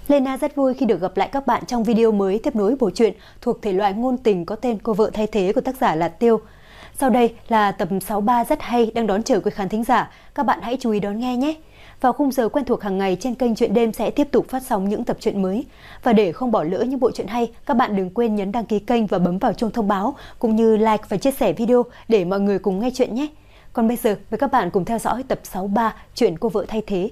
Lena rất vui khi được gặp lại các bạn trong video mới tiếp nối bộ truyện thuộc thể loại ngôn tình có tên Cô vợ thay thế của tác giả là Tiêu. Sau đây là tập 63 rất hay đang đón chờ quý khán thính giả, các bạn hãy chú ý đón nghe nhé. Vào khung giờ quen thuộc hàng ngày trên kênh Truyện Đêm sẽ tiếp tục phát sóng những tập truyện mới. Và để không bỏ lỡ những bộ truyện hay, các bạn đừng quên nhấn đăng ký kênh và bấm vào chuông thông báo, cũng như like và chia sẻ video để mọi người cùng nghe chuyện nhé. Còn bây giờ, mời các bạn cùng theo dõi tập 63 chuyện Cô vợ thay thế.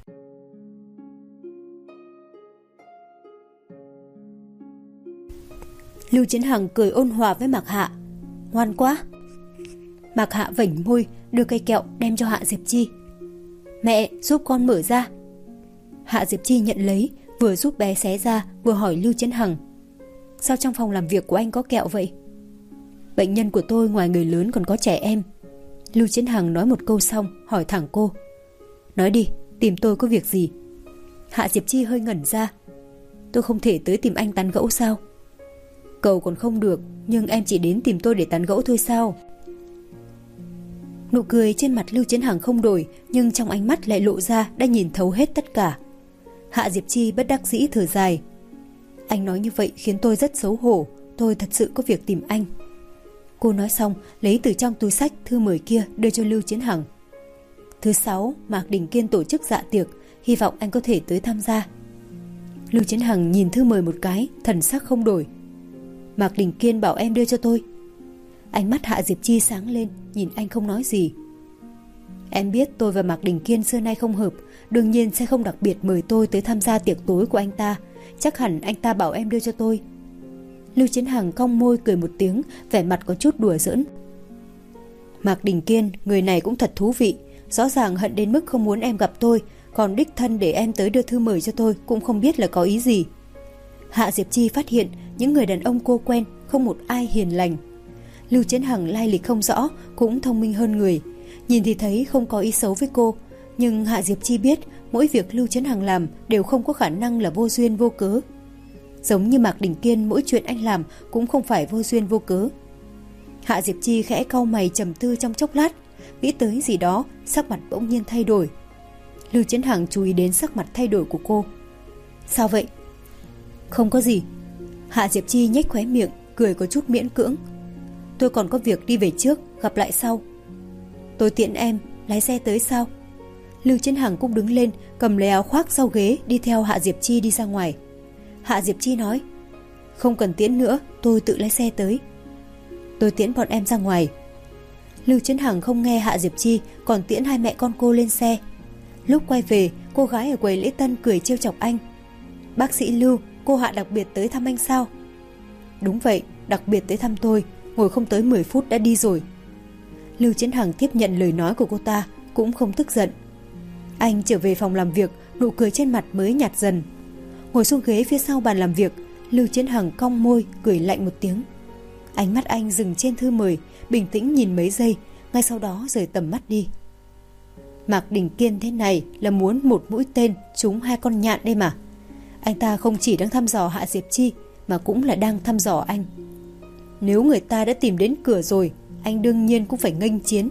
Lưu Chiến Hằng cười ôn hòa với Mạc Hạ. Ngoan quá. Mạc Hạ vểnh môi, đưa cây kẹo đem cho Hạ Diệp Chi. Mẹ, giúp con mở ra. Hạ Diệp Chi nhận lấy, vừa giúp bé xé ra, vừa hỏi Lưu Chiến Hằng. Sao trong phòng làm việc của anh có kẹo vậy? Bệnh nhân của tôi ngoài người lớn còn có trẻ em. Lưu Chiến Hằng nói một câu xong, hỏi thẳng cô. Nói đi, tìm tôi có việc gì? Hạ Diệp Chi hơi ngẩn ra. Tôi không thể tới tìm anh tán gẫu sao? Cầu còn không được, nhưng em chỉ đến tìm tôi để tán gẫu thôi sao? Nụ cười trên mặt Lưu Chiến Hằng không đổi, nhưng trong ánh mắt lại lộ ra đã nhìn thấu hết tất cả. Hạ Diệp Chi bất đắc dĩ thở dài. Anh nói như vậy khiến tôi rất xấu hổ, tôi thật sự có việc tìm anh. Cô nói xong, lấy từ trong túi xách thư mời kia đưa cho Lưu Chiến Hằng. Thứ 6, Mạc Đình Kiên tổ chức dạ tiệc, hy vọng anh có thể tới tham gia. Lưu Chiến Hằng nhìn thư mời một cái, thần sắc không đổi. Mạc Đình Kiên bảo em đưa cho tôi. Ánh mắt Hạ Diệp Chi sáng lên, nhìn anh không nói gì. Em biết tôi và Mạc Đình Kiên xưa nay không hợp, đương nhiên sẽ không đặc biệt mời tôi tới tham gia tiệc tối của anh ta. Chắc hẳn anh ta bảo em đưa cho tôi. Lưu Chiến Hằng cong môi cười một tiếng, vẻ mặt có chút đùa giỡn. Mạc Đình Kiên, người này cũng thật thú vị, rõ ràng hận đến mức không muốn em gặp tôi, còn đích thân để em tới đưa thư mời cho tôi cũng không biết là có ý gì. Hạ Diệp Chi phát hiện những người đàn ông cô quen không một ai hiền lành. Lưu Chiến Hằng lai lịch không rõ, cũng thông minh hơn người, nhìn thì thấy không có ý xấu với cô, nhưng Hạ Diệp Chi biết mỗi việc Lưu Chiến Hằng làm đều không có khả năng là vô duyên vô cớ. Giống như Mạc Đình Kiên, mỗi chuyện anh làm cũng không phải vô duyên vô cớ. Hạ Diệp Chi khẽ cau mày trầm tư trong chốc lát, nghĩ tới gì đó, sắc mặt bỗng nhiên thay đổi. Lưu Chiến Hằng chú ý đến sắc mặt thay đổi của cô. Sao vậy? Không có gì. Hạ Diệp Chi nhếch khóe miệng, cười có chút miễn cưỡng. Tôi còn có việc đi về trước, gặp lại sau. Tôi tiện em, lái xe tới sao? Lưu Chiến Hằng cũng đứng lên, cầm lấy áo khoác sau ghế, đi theo Hạ Diệp Chi đi ra ngoài. Hạ Diệp Chi nói, không cần tiễn nữa, tôi tự lái xe tới. Tôi tiễn bọn em ra ngoài. Lưu Chiến Hằng không nghe Hạ Diệp Chi, còn tiễn hai mẹ con cô lên xe. Lúc quay về, cô gái ở quầy lễ tân cười trêu chọc anh. Bác sĩ Lưu, cô Hạ đặc biệt tới thăm anh sao? Đúng vậy, đặc biệt tới thăm tôi, ngồi không tới 10 phút đã đi rồi. Lưu Chiến Hằng tiếp nhận lời nói của cô ta, cũng không tức giận. Anh trở về phòng làm việc, nụ cười trên mặt mới nhạt dần. Ngồi xuống ghế phía sau bàn làm việc, Lưu Chiến Hằng cong môi, cười lạnh một tiếng. Ánh mắt anh dừng trên thư mời, bình tĩnh nhìn mấy giây, ngay sau đó rời tầm mắt đi. Mạc Đình Kiên thế này là muốn một mũi tên trúng hai con nhạn đây mà. Anh ta không chỉ đang thăm dò Hạ Diệp Chi, mà cũng là đang thăm dò anh. Nếu người ta đã tìm đến cửa rồi, anh đương nhiên cũng phải nghênh chiến.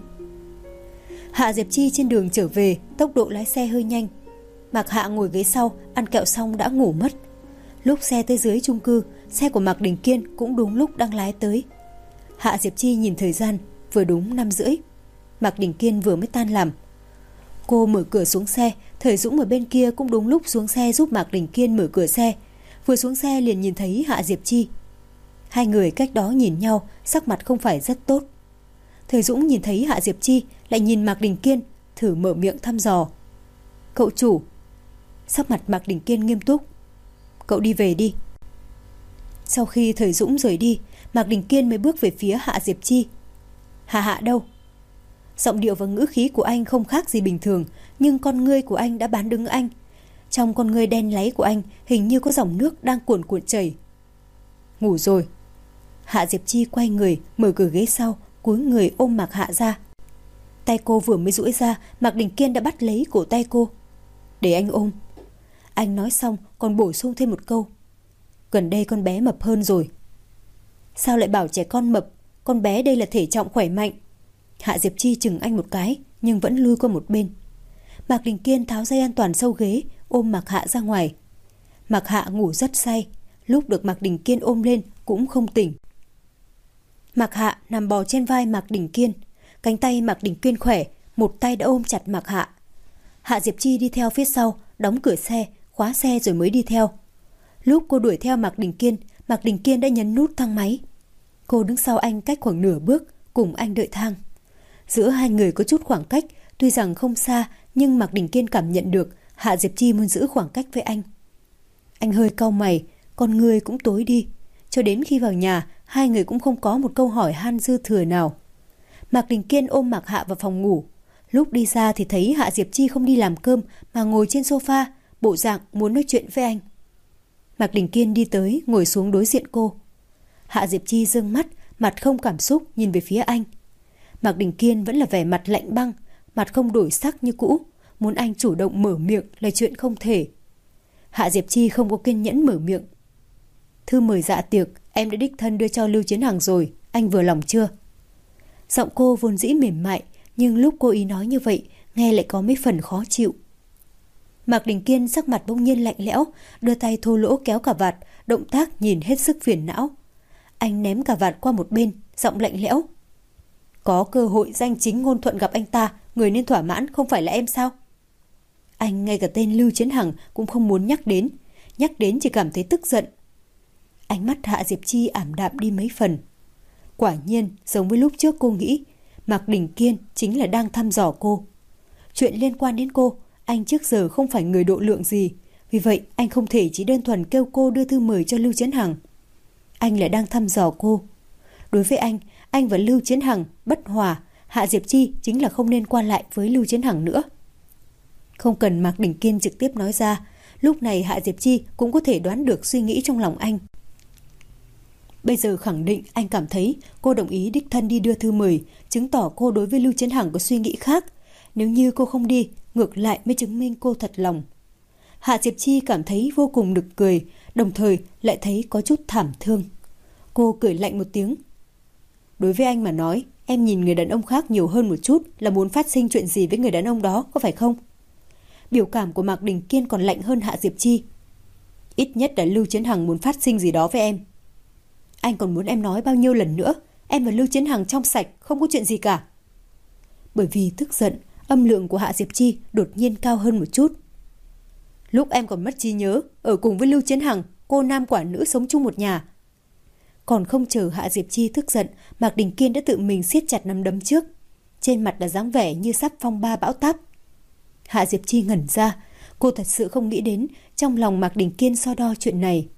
Hạ Diệp Chi trên đường trở về, tốc độ lái xe hơi nhanh. Mạc Hạ ngồi ghế sau, ăn kẹo xong đã ngủ mất. Lúc xe tới dưới chung cư, xe của Mạc Đình Kiên cũng đúng lúc đang lái tới. Hạ Diệp Chi nhìn thời gian, vừa đúng 5:30. Mạc Đình Kiên vừa mới tan làm. Cô mở cửa xuống xe, Thời Dũng ở bên kia cũng đúng lúc xuống xe giúp Mạc Đình Kiên mở cửa xe. Vừa xuống xe liền nhìn thấy Hạ Diệp Chi. Hai người cách đó nhìn nhau, sắc mặt không phải rất tốt. Thời Dũng nhìn thấy Hạ Diệp Chi, lại nhìn Mạc Đình Kiên, thử mở miệng thăm dò. Cậu chủ. Sắc mặt Mạc Đình Kiên nghiêm túc. Cậu đi về đi. Sau khi Thời Dũng rời đi, Mạc Đình Kiên mới bước về phía Hạ Diệp Chi. Hạ đâu? Giọng điệu và ngữ khí của anh không khác gì bình thường, nhưng con ngươi của anh đã bán đứng anh. Trong con ngươi đen láy của anh hình như có dòng nước đang cuồn cuộn chảy. Ngủ rồi. Hạ Diệp Chi quay người, mở cửa ghế sau, cúi người ôm Mạc Hạ ra. Tay cô vừa mới duỗi ra, Mạc Đình Kiên đã bắt lấy cổ tay cô. Để anh ôm. Anh nói xong còn bổ sung thêm một câu. Gần đây con bé mập hơn rồi. Sao lại bảo trẻ con mập? Con bé đây là thể trọng khỏe mạnh. Hạ Diệp Chi chừng anh một cái, nhưng vẫn lui qua một bên. Mạc Đình Kiên tháo dây an toàn sau ghế, ôm Mạc Hạ ra ngoài. Mạc Hạ ngủ rất say, lúc được Mạc Đình Kiên ôm lên cũng không tỉnh. Mạc Hạ nằm bò trên vai Mạc Đình Kiên, cánh tay Mạc Đình Kiên khỏe, một tay đã ôm chặt Mạc Hạ. Hạ Diệp Chi đi theo phía sau, đóng cửa xe, khóa xe rồi mới đi theo. Lúc cô đuổi theo Mạc Đình Kiên đã nhấn nút thang máy. Cô đứng sau anh cách khoảng nửa bước, cùng anh đợi thang. Giữa hai người có chút khoảng cách, tuy rằng không xa, nhưng Mạc Đình Kiên cảm nhận được Hạ Diệp Chi muốn giữ khoảng cách với anh. Anh hơi cau mày, con người cũng tối đi. Cho đến khi vào nhà, hai người cũng không có một câu hỏi han dư thừa nào. Mạc Đình Kiên ôm Mạc Hạ vào phòng ngủ. Lúc đi ra thì thấy Hạ Diệp Chi không đi làm cơm mà ngồi trên sofa, bộ dạng muốn nói chuyện với anh. Mạc Đình Kiên đi tới, ngồi xuống đối diện cô. Hạ Diệp Chi giương mắt, mặt không cảm xúc nhìn về phía anh. Mạc Đình Kiên vẫn là vẻ mặt lạnh băng, mặt không đổi sắc như cũ, muốn anh chủ động mở miệng là chuyện không thể. Hạ Diệp Chi không có kiên nhẫn mở miệng. Thư mời dạ tiệc em đã đích thân đưa cho Lưu Chiến Hằng rồi, anh vừa lòng chưa? Giọng cô vốn dĩ mềm mại, nhưng lúc cô ý nói như vậy, nghe lại có mấy phần khó chịu. Mạc Đình Kiên sắc mặt bỗng nhiên lạnh lẽo, đưa tay thô lỗ kéo cà vạt, động tác nhìn hết sức phiền não. Anh ném cà vạt qua một bên, giọng lạnh lẽo. Có cơ hội danh chính ngôn thuận gặp anh ta, người nên thỏa mãn không phải là em sao? Anh ngay cả tên Lưu Chiến Hằng cũng không muốn nhắc đến chỉ cảm thấy tức giận. Ánh mắt Hạ Diệp Chi ảm đạm đi mấy phần. Quả nhiên, giống với lúc trước cô nghĩ, Mạc Đình Kiên chính là đang thăm dò cô. Chuyện liên quan đến cô, anh trước giờ không phải người độ lượng gì, vì vậy anh không thể chỉ đơn thuần kêu cô đưa thư mời cho Lưu Chiến Hằng. Anh lại đang thăm dò cô. Đối với anh và Lưu Chiến Hằng bất hòa, Hạ Diệp Chi chính là không nên qua lại với Lưu Chiến Hằng nữa. Không cần Mạc Đình Kiên trực tiếp nói ra, lúc này Hạ Diệp Chi cũng có thể đoán được suy nghĩ trong lòng anh. Bây giờ khẳng định anh cảm thấy cô đồng ý đích thân đi đưa thư mời, chứng tỏ cô đối với Lưu Chiến Hằng có suy nghĩ khác. Nếu như cô không đi, ngược lại mới chứng minh cô thật lòng. Hạ Diệp Chi cảm thấy vô cùng nực cười, đồng thời lại thấy có chút thảm thương. Cô cười lạnh một tiếng. Đối với anh mà nói, em nhìn người đàn ông khác nhiều hơn một chút là muốn phát sinh chuyện gì với người đàn ông đó, có phải không? Biểu cảm của Mạc Đình Kiên còn lạnh hơn Hạ Diệp Chi. Ít nhất là Lưu Chiến Hằng muốn phát sinh gì đó với em. Anh còn muốn em nói bao nhiêu lần nữa, em và Lưu Chiến Hằng trong sạch, không có chuyện gì cả. Bởi vì tức giận, âm lượng của Hạ Diệp Chi đột nhiên cao hơn một chút. Lúc em còn mất trí nhớ, ở cùng với Lưu Chiến Hằng, cô nam quả nữ sống chung một nhà. Còn không chờ Hạ Diệp Chi tức giận, Mạc Đình Kiên đã tự mình siết chặt nắm đấm trước. Trên mặt là dáng vẻ như sắp phong ba bão táp. Hạ Diệp Chi ngẩn ra, cô thật sự không nghĩ đến trong lòng Mạc Đình Kiên so đo chuyện này.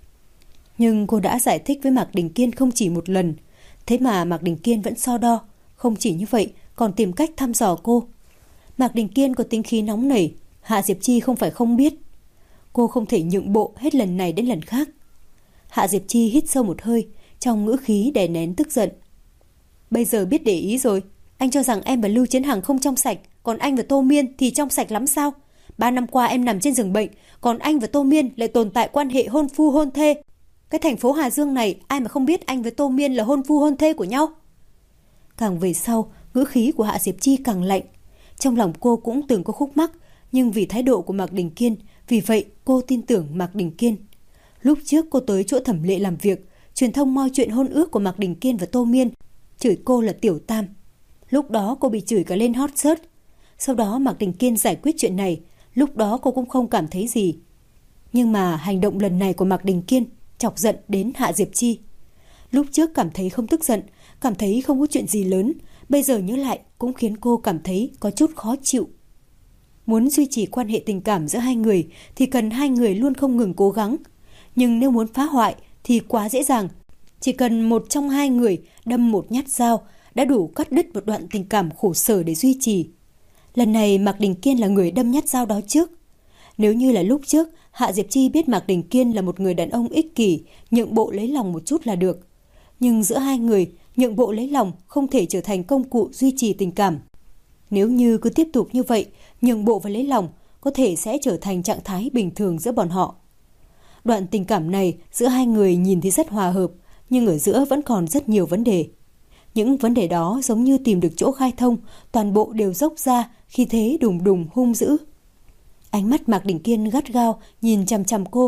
Nhưng cô đã giải thích với Mạc Đình Kiên không chỉ một lần, thế mà Mạc Đình Kiên vẫn so đo. Không chỉ như vậy, còn tìm cách thăm dò cô. Mạc Đình Kiên có tính khí nóng nảy, Hạ Diệp Chi không phải không biết. Cô không thể nhượng bộ hết lần này đến lần khác. Hạ Diệp Chi hít sâu một hơi, trong ngữ khí đè nén tức giận. Bây giờ biết để ý rồi, anh cho rằng em và Lưu Chiến Hằng không trong sạch, còn anh và Tô Miên thì trong sạch lắm sao? 3 năm qua em nằm trên giường bệnh, còn anh và Tô Miên lại tồn tại quan hệ hôn phu hôn thê. Cái thành phố Hà Dương này, ai mà không biết anh với Tô Miên là hôn phu hôn thê của nhau? Càng về sau, ngữ khí của Hạ Diệp Chi càng lạnh. Trong lòng cô cũng từng có khúc mắc, nhưng vì thái độ của Mạc Đình Kiên, vì vậy cô tin tưởng Mạc Đình Kiên. Lúc trước cô tới chỗ Thẩm Lệ làm việc, truyền thông moi chuyện hôn ước của Mạc Đình Kiên và Tô Miên, chửi cô là tiểu tam. Lúc đó cô bị chửi cả lên hot search. Sau đó Mạc Đình Kiên giải quyết chuyện này, lúc đó cô cũng không cảm thấy gì. Nhưng mà hành động lần này của Mạc Đình Kiên chọc giận đến Hạ Diệp Chi. Lúc trước cảm thấy không tức giận, cảm thấy không có chuyện gì lớn, bây giờ nhớ lại cũng khiến cô cảm thấy có chút khó chịu. Muốn duy trì quan hệ tình cảm giữa hai người thì cần hai người luôn không ngừng cố gắng. Nhưng nếu muốn phá hoại thì quá dễ dàng. Chỉ cần một trong hai người đâm một nhát dao đã đủ cắt đứt một đoạn tình cảm khổ sở để duy trì. Lần này Mạc Đình Kiên là người đâm nhát dao đó trước. Nếu như là lúc trước, Hạ Diệp Chi biết Mạc Đình Kiên là một người đàn ông ích kỷ, nhượng bộ lấy lòng một chút là được. Nhưng giữa hai người, nhượng bộ lấy lòng không thể trở thành công cụ duy trì tình cảm. Nếu như cứ tiếp tục như vậy, nhượng bộ và lấy lòng có thể sẽ trở thành trạng thái bình thường giữa bọn họ. Đoạn tình cảm này giữa hai người nhìn thì rất hòa hợp, nhưng ở giữa vẫn còn rất nhiều vấn đề. Những vấn đề đó giống như tìm được chỗ khai thông, toàn bộ đều dốc ra, khi thế đùng đùng hung dữ. Ánh mắt Mạc Đình Kiên gắt gao nhìn chằm chằm cô,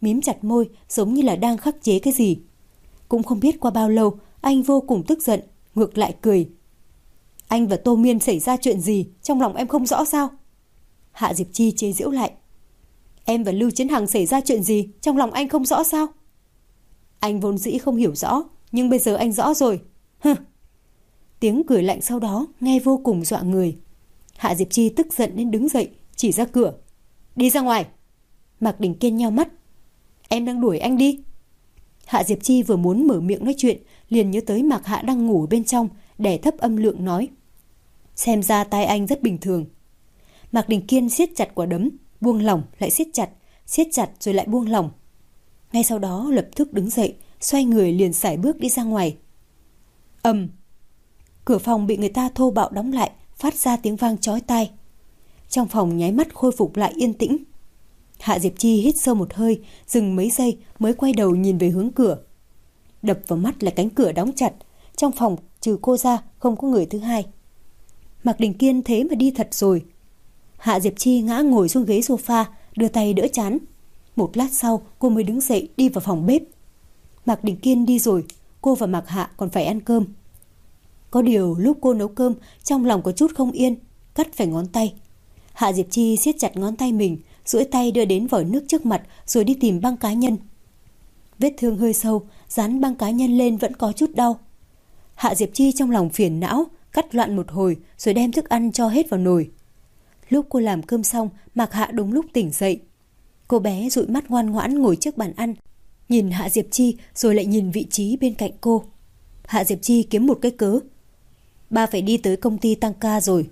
mím chặt môi giống như là đang khắc chế cái gì. Cũng không biết qua bao lâu, anh vô cùng tức giận, ngược lại cười. Anh và Tô Miên xảy ra chuyện gì, trong lòng em không rõ sao? Hạ Diệp Chi chế giễu lại. Em và Lưu Chiến Hằng xảy ra chuyện gì, trong lòng anh không rõ sao? Anh vốn dĩ không hiểu rõ, nhưng bây giờ anh rõ rồi. Hừ. Tiếng cười lạnh sau đó nghe vô cùng dọa người. Hạ Diệp Chi tức giận nên đứng dậy, chỉ ra cửa. Đi ra ngoài. Mạc Đình Kiên nheo mắt. Em đang đuổi anh đi. Hạ Diệp Chi vừa muốn mở miệng nói chuyện, liền nhớ tới Mạc Hạ đang ngủ bên trong, đè thấp âm lượng nói. Xem ra tai anh rất bình thường. Mạc Đình Kiên siết chặt quả đấm, buông lỏng lại siết chặt rồi lại buông lỏng. Ngay sau đó lập tức đứng dậy, xoay người liền sải bước đi ra ngoài. Ầm. Cửa phòng bị người ta thô bạo đóng lại, phát ra tiếng vang chói tai. Trong phòng nháy mắt khôi phục lại yên tĩnh. Hạ Diệp Chi hít sâu một hơi, dừng mấy giây mới quay đầu nhìn về hướng cửa. Đập vào mắt là cánh cửa đóng chặt, trong phòng trừ cô ra không có người thứ hai. Mạc Đình Kiên thế mà đi thật rồi. Hạ Diệp Chi ngã ngồi xuống ghế sofa, đưa tay đỡ trán. Một lát sau cô mới đứng dậy đi vào phòng bếp. Mạc Đình Kiên đi rồi, cô và Mạc Hạ còn phải ăn cơm. Có điều lúc cô nấu cơm, trong lòng có chút không yên, cắt phải ngón tay. Hạ Diệp Chi siết chặt ngón tay mình, duỗi tay đưa đến vòi nước trước mặt rồi đi tìm băng cá nhân. Vết thương hơi sâu, dán băng cá nhân lên vẫn có chút đau. Hạ Diệp Chi trong lòng phiền não, cắt loạn một hồi rồi đem thức ăn cho hết vào nồi. Lúc cô làm cơm xong, Mạc Hạ đúng lúc tỉnh dậy. Cô bé dụi mắt ngoan ngoãn ngồi trước bàn ăn, nhìn Hạ Diệp Chi rồi lại nhìn vị trí bên cạnh cô. Hạ Diệp Chi kiếm một cái cớ. Ba phải đi tới công ty tăng ca rồi.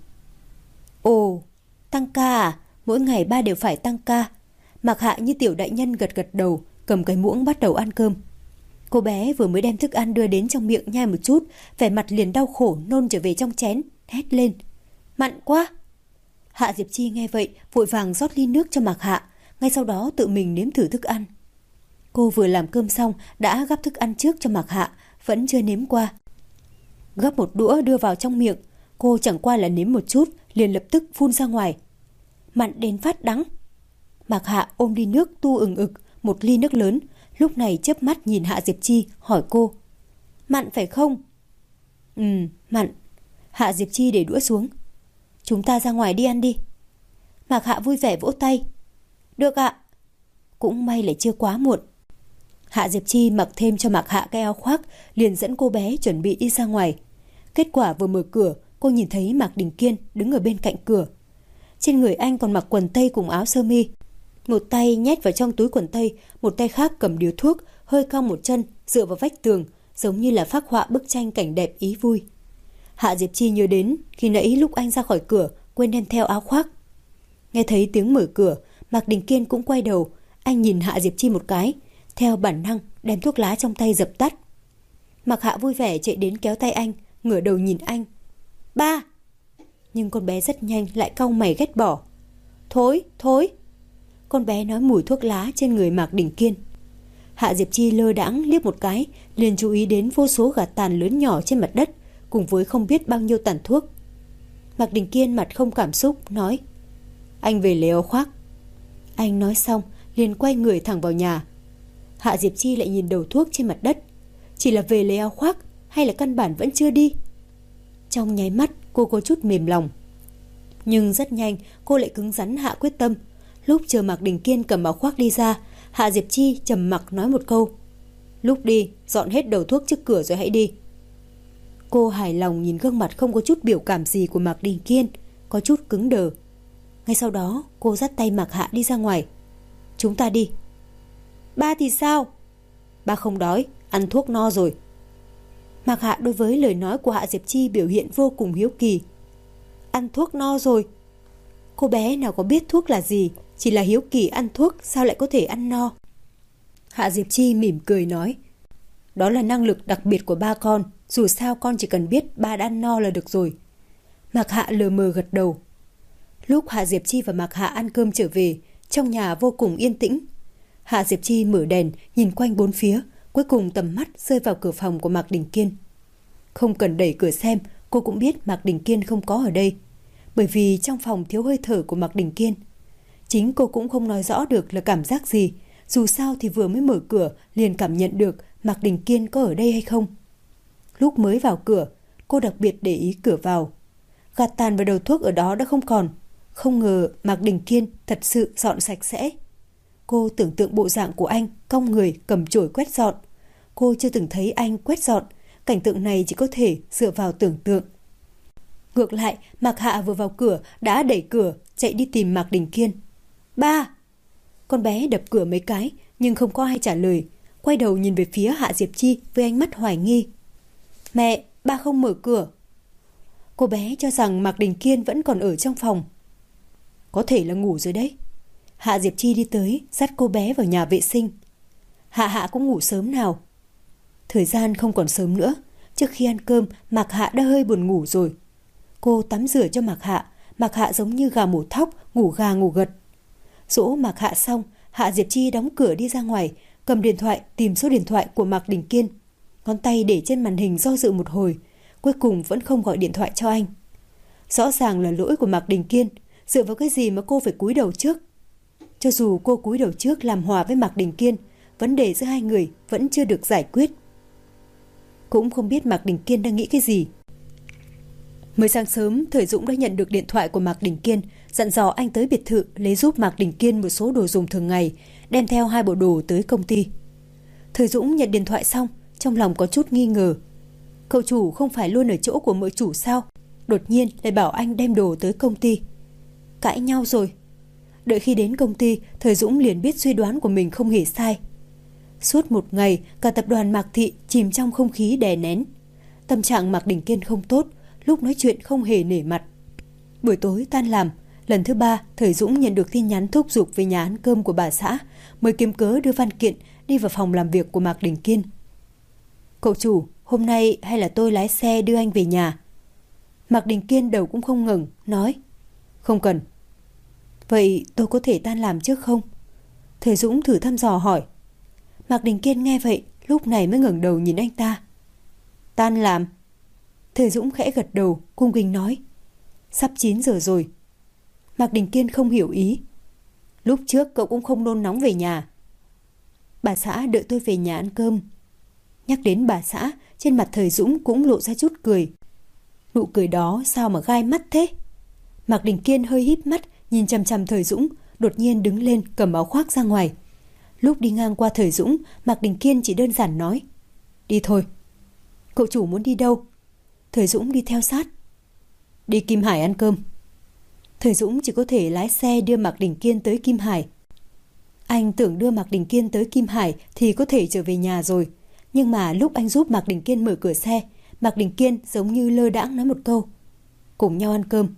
Ồ, tăng ca à? Mỗi ngày ba đều phải tăng ca. Mạc Hạ như tiểu đại nhân gật gật đầu, cầm cái muỗng bắt đầu ăn cơm. Cô bé vừa mới đem thức ăn đưa đến trong miệng nhai một chút, vẻ mặt liền đau khổ nôn trở về trong chén, hét lên. Mặn quá! Hạ Diệp Chi nghe vậy, vội vàng rót ly nước cho Mạc Hạ, ngay sau đó tự mình nếm thử thức ăn. Cô vừa làm cơm xong, đã gắp thức ăn trước cho Mạc Hạ, vẫn chưa nếm qua. Gắp một đũa đưa vào trong miệng, cô chẳng qua là nếm một chút, liền lập tức phun ra ngoài. Mặn đến phát đắng. Mạc Hạ ôm ly nước tu ừng ực, một ly nước lớn, lúc này chớp mắt nhìn Hạ Diệp Chi, hỏi cô. Mặn phải không? Mặn. Hạ Diệp Chi để đũa xuống. Chúng ta ra ngoài đi ăn đi. Mạc Hạ vui vẻ vỗ tay. Được ạ. Cũng may lại chưa quá muộn. Hạ Diệp Chi mặc thêm cho Mạc Hạ cái áo khoác, liền dẫn cô bé chuẩn bị đi ra ngoài. Kết quả vừa mở cửa, cô nhìn thấy Mạc Đình Kiên đứng ở bên cạnh cửa. Trên người anh còn mặc quần tây cùng áo sơ mi. Một tay nhét vào trong túi quần tây, một tay khác cầm điếu thuốc, hơi cong một chân, dựa vào vách tường, giống như là phác họa bức tranh cảnh đẹp ý vui. Hạ Diệp Chi nhớ đến khi nãy lúc anh ra khỏi cửa, quên đem theo áo khoác. Nghe thấy tiếng mở cửa, Mạc Đình Kiên cũng quay đầu, anh nhìn Hạ Diệp Chi một cái, theo bản năng đem thuốc lá trong tay dập tắt. Mạc Hạ vui vẻ chạy đến kéo tay anh, ngửa đầu nhìn anh. Ba! Nhưng con bé rất nhanh lại cau mày ghét bỏ. Thối, thối! Con bé nói mùi thuốc lá trên người Mạc Đình Kiên. Hạ Diệp Chi lơ đãng liếc một cái, liền chú ý đến vô số gạt tàn lớn nhỏ trên mặt đất, cùng với không biết bao nhiêu tàn thuốc. Mạc Đình Kiên mặt không cảm xúc, nói. Anh về lấy áo khoác. Anh nói xong, liền quay người thẳng vào nhà. Hạ Diệp Chi lại nhìn đầu thuốc trên mặt đất. Chỉ là về lấy áo khoác, hay là căn bản vẫn chưa đi? Trong nháy mắt, cô có chút mềm lòng. Nhưng rất nhanh, cô lại cứng rắn hạ quyết tâm. Lúc chờ Mạc Đình Kiên cầm áo khoác đi ra, Hạ Diệp Chi trầm mặc nói một câu. Lúc đi, dọn hết đầu thuốc trước cửa rồi hãy đi. Cô hài lòng nhìn gương mặt không có chút biểu cảm gì của Mạc Đình Kiên, có chút cứng đờ. Ngay sau đó, cô dắt tay Mạc Hạ đi ra ngoài. Chúng ta đi. Ba thì sao? Ba không đói, ăn thuốc no rồi. Mạc Hạ đối với lời nói của Hạ Diệp Chi biểu hiện vô cùng hiếu kỳ. Ăn thuốc no rồi? Cô bé nào có biết thuốc là gì, chỉ là hiếu kỳ ăn thuốc sao lại có thể ăn no. Hạ Diệp Chi mỉm cười nói. Đó là năng lực đặc biệt của ba con, dù sao con chỉ cần biết ba đã ăn no là được rồi. Mạc Hạ lờ mờ gật đầu. Lúc Hạ Diệp Chi và Mạc Hạ ăn cơm trở về, trong nhà vô cùng yên tĩnh. Hạ Diệp Chi mở đèn, nhìn quanh bốn phía, cuối cùng tầm mắt rơi vào cửa phòng của Mạc Đình Kiên. Không cần đẩy cửa xem, cô cũng biết Mạc Đình Kiên không có ở đây, bởi vì trong phòng thiếu hơi thở của Mạc Đình Kiên. Chính cô cũng không nói rõ được là cảm giác gì, Dù sao thì vừa mới mở cửa liền cảm nhận được Mạc Đình Kiên có ở đây hay không. Lúc mới vào cửa, cô đặc biệt để ý cửa vào. Gạt tàn và đầu thuốc ở đó đã không còn. Không ngờ Mạc Đình Kiên thật sự dọn sạch sẽ. Cô tưởng tượng bộ dạng của anh cong người cầm chổi quét dọn. Cô chưa từng thấy anh quét dọn. Cảnh tượng này chỉ có thể dựa vào tưởng tượng. Ngược lại, Mạc Hạ vừa vào cửa đã đẩy cửa chạy đi tìm Mạc Đình Kiên. Ba! Con bé đập cửa mấy cái nhưng không có ai trả lời. Quay đầu nhìn về phía Hạ Diệp Chi với ánh mắt hoài nghi. Mẹ, ba không mở cửa. Cô bé cho rằng Mạc Đình Kiên vẫn còn ở trong phòng. Có thể là ngủ rồi đấy. Hạ Diệp Chi đi tới dắt cô bé vào nhà vệ sinh. Hạ cũng ngủ sớm nào. Thời gian không còn sớm nữa. Trước khi ăn cơm, Mạc Hạ đã hơi buồn ngủ rồi. Cô tắm rửa cho Mạc Hạ. Mạc Hạ giống như gà mổ thóc, ngủ gà ngủ gật. Dỗ Mạc Hạ xong, Hạ Diệp Chi đóng cửa đi ra ngoài, cầm điện thoại tìm số điện thoại của Mạc Đình Kiên. Ngón tay để trên màn hình do dự một hồi, cuối cùng vẫn không gọi điện thoại cho anh. Rõ ràng là lỗi của Mạc Đình Kiên. Dựa vào cái gì mà cô phải cúi đầu trước? Cho dù cô cúi đầu trước làm hòa với Mạc Đình Kiên, vấn đề giữa hai người vẫn chưa được giải quyết. Cũng không biết Mạc Đình Kiên đang nghĩ cái gì. Mới sáng sớm, Thời Dũng đã nhận được điện thoại của Mạc Đình Kiên, dặn dò anh tới biệt thự lấy giúp Mạc Đình Kiên một số đồ dùng thường ngày, đem theo 2 bộ đồ tới công ty. Thời Dũng nhận điện thoại xong, trong lòng có chút nghi ngờ. Cậu chủ không phải luôn ở chỗ của mợ chủ sao? Đột nhiên lại bảo anh đem đồ tới công ty. Cãi nhau rồi. Đợi khi đến công ty, Thời Dũng liền biết suy đoán của mình không hề sai. Suốt một ngày, cả tập đoàn Mạc Thị chìm trong không khí đè nén. Tâm trạng Mạc Đình Kiên không tốt, lúc nói chuyện không hề nể mặt. Buổi tối tan làm, lần thứ 3, Thời Dũng nhận được tin nhắn thúc giục về nhà ăn cơm của bà xã, mới kiếm cớ đưa văn kiện đi vào phòng làm việc của Mạc Đình Kiên. Cậu chủ, hôm nay hay là tôi lái xe đưa anh về nhà? Mạc Đình Kiên đầu cũng không ngẩng, nói. Không cần. Vậy tôi có thể tan làm trước không? Thời Dũng thử thăm dò hỏi. Mạc Đình Kiên nghe vậy, lúc này mới ngẩng đầu nhìn anh ta. Tan làm? Thời Dũng khẽ gật đầu, cung kính nói. Sắp 9 giờ rồi. Mạc Đình Kiên không hiểu ý. Lúc trước cậu cũng không nôn nóng về nhà. Bà xã đợi tôi về nhà ăn cơm. Nhắc đến bà xã, trên mặt Thời Dũng cũng lộ ra chút cười. Nụ cười đó sao mà gai mắt thế? Mạc Đình Kiên hơi híp mắt, nhìn chằm chằm Thời Dũng, đột nhiên đứng lên cầm áo khoác ra ngoài. Lúc đi ngang qua Thời Dũng, Mạc Đình Kiên chỉ đơn giản nói. Đi thôi. Cậu chủ muốn đi đâu? Thời Dũng đi theo sát. Đi Kim Hải ăn cơm. Thời Dũng chỉ có thể lái xe đưa Mạc Đình Kiên tới Kim Hải. Anh tưởng đưa Mạc Đình Kiên tới Kim Hải thì có thể trở về nhà rồi. Nhưng mà lúc anh giúp Mạc Đình Kiên mở cửa xe, Mạc Đình Kiên giống như lơ đãng nói một câu. Cùng nhau ăn cơm.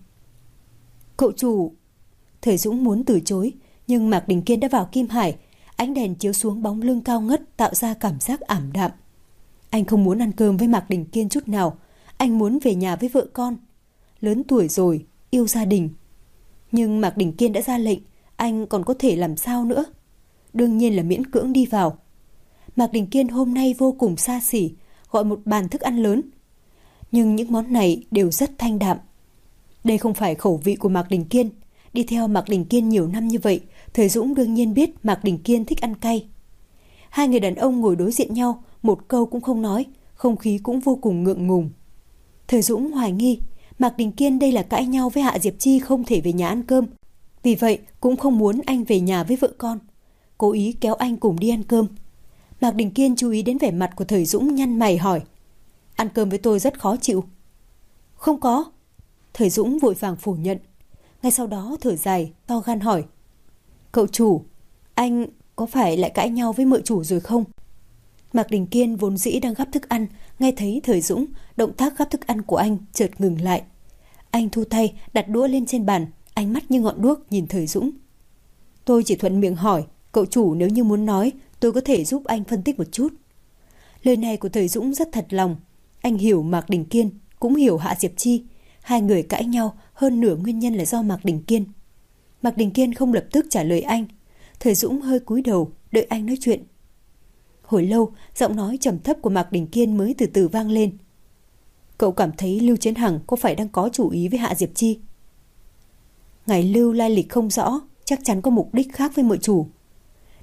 Cậu chủ... Thời Dũng muốn từ chối, nhưng Mạc Đình Kiên đã vào Kim Hải. Ánh đèn chiếu xuống bóng lưng cao ngất tạo ra cảm giác ảm đạm. Anh không muốn ăn cơm với Mạc Đình Kiên chút nào. Anh muốn về nhà với vợ con. Lớn tuổi rồi, yêu gia đình. Nhưng Mạc Đình Kiên đã ra lệnh, anh còn có thể làm sao nữa? Đương nhiên là miễn cưỡng đi vào. Mạc Đình Kiên hôm nay vô cùng xa xỉ, gọi một bàn thức ăn lớn. Nhưng những món này đều rất thanh đạm. Đây không phải khẩu vị của Mạc Đình Kiên. Đi theo Mạc Đình Kiên nhiều năm như vậy, Thời Dũng đương nhiên biết Mạc Đình Kiên thích ăn cay. Hai người đàn ông ngồi đối diện nhau, một câu cũng không nói, không khí cũng vô cùng ngượng ngùng. Thời Dũng hoài nghi, Mạc Đình Kiên đây là cãi nhau với Hạ Diệp Chi không thể về nhà ăn cơm. Vì vậy cũng không muốn anh về nhà với vợ con. Cố ý kéo anh cùng đi ăn cơm. Mạc Đình Kiên chú ý đến vẻ mặt của Thời Dũng, nhăn mày hỏi. Ăn cơm với tôi rất khó chịu. Không có. Thời Dũng vội vàng phủ nhận. Ngay sau đó thở dài, to gan hỏi. Cậu chủ, anh có phải lại cãi nhau với mợ chủ rồi không? Mạc Đình Kiên vốn dĩ đang gắp thức ăn, nghe thấy Thời Dũng, động tác gắp thức ăn của anh chợt ngừng lại. Anh thu tay, đặt đũa lên trên bàn, ánh mắt như ngọn đuốc nhìn Thời Dũng. Tôi chỉ thuận miệng hỏi, cậu chủ nếu như muốn nói, tôi có thể giúp anh phân tích một chút. Lời này của Thời Dũng rất thật lòng. Anh hiểu Mạc Đình Kiên, cũng hiểu Hạ Diệp Chi. Hai người cãi nhau, hơn nửa nguyên nhân là do Mạc Đình Kiên. Mạc Đình Kiên không lập tức trả lời anh. Thời Dũng hơi cúi đầu, đợi anh nói chuyện. Hồi lâu, giọng nói trầm thấp của Mạc Đình Kiên mới từ từ vang lên. Cậu cảm thấy Lưu Chiến Hằng có phải đang có chủ ý với Hạ Diệp Chi? Ngài Lưu lai lịch không rõ, chắc chắn có mục đích khác với mợ chủ.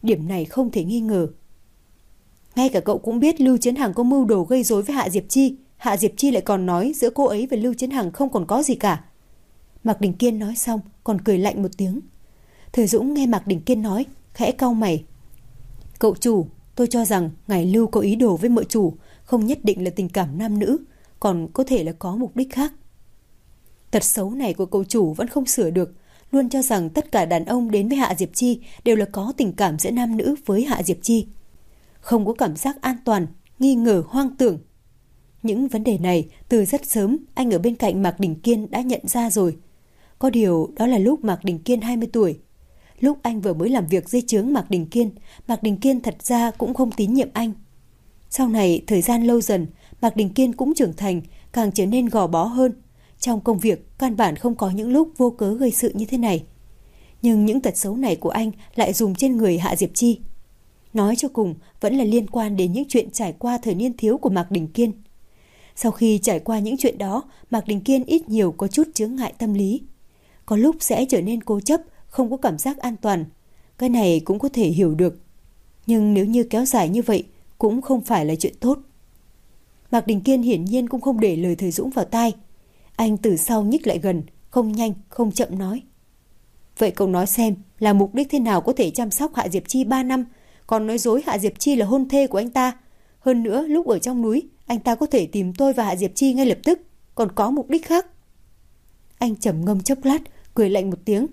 điểm này không thể nghi ngờ. Ngay cả cậu cũng biết Lưu Chiến Hằng có mưu đồ gây rối với Hạ Diệp Chi. Hạ Diệp Chi lại còn nói giữa cô ấy và Lưu Chiến Hằng không còn có gì cả. Mạc Đình Kiên nói xong còn cười lạnh một tiếng. Thời Dũng nghe Mạc Đình Kiên nói, khẽ cau mày. Cậu chủ, tôi cho rằng ngài Lưu có ý đồ với mợ chủ, không nhất định là tình cảm nam nữ, còn có thể là có mục đích khác. Tật xấu này của cậu chủ vẫn không sửa được, luôn cho rằng tất cả đàn ông đến với Hạ Diệp Chi đều là có tình cảm giữa nam nữ với Hạ Diệp Chi. Không có cảm giác an toàn, nghi ngờ, hoang tưởng. Những vấn đề này từ rất sớm anh ở bên cạnh Mạc Đình Kiên đã nhận ra rồi. Có điều đó là lúc Mạc Đình Kiên 20 tuổi. Lúc anh vừa mới làm việc dưới trướng Mạc Đình Kiên thật ra cũng không tín nhiệm anh. Sau này, thời gian lâu dần, Mạc Đình Kiên cũng trưởng thành, càng trở nên gò bó hơn. Trong công việc, căn bản không có những lúc vô cớ gây sự như thế này. Nhưng những tật xấu này của anh lại dùng trên người Hạ Diệp Chi. Nói cho cùng, vẫn là liên quan đến những chuyện trải qua thời niên thiếu của Mạc Đình Kiên. Sau khi trải qua những chuyện đó, Mạc Đình Kiên ít nhiều có chút chướng ngại tâm lý. Có lúc sẽ trở nên cố chấp, không có cảm giác an toàn. Cái này cũng có thể hiểu được. Nhưng nếu như kéo dài như vậy, cũng không phải là chuyện tốt. Mạc Đình Kiên hiển nhiên cũng không để lời Thời Dũng vào tai. Anh từ sau nhích lại gần, không nhanh, không chậm nói. Vậy cậu nói xem, là mục đích thế nào có thể chăm sóc Hạ Diệp Chi 3 năm, còn nói dối Hạ Diệp Chi là hôn thê của anh ta. Hơn nữa, lúc ở trong núi, anh ta có thể tìm tôi và Hạ Diệp Chi ngay lập tức, còn có mục đích khác. Anh trầm ngâm chốc lát, cười lạnh một tiếng.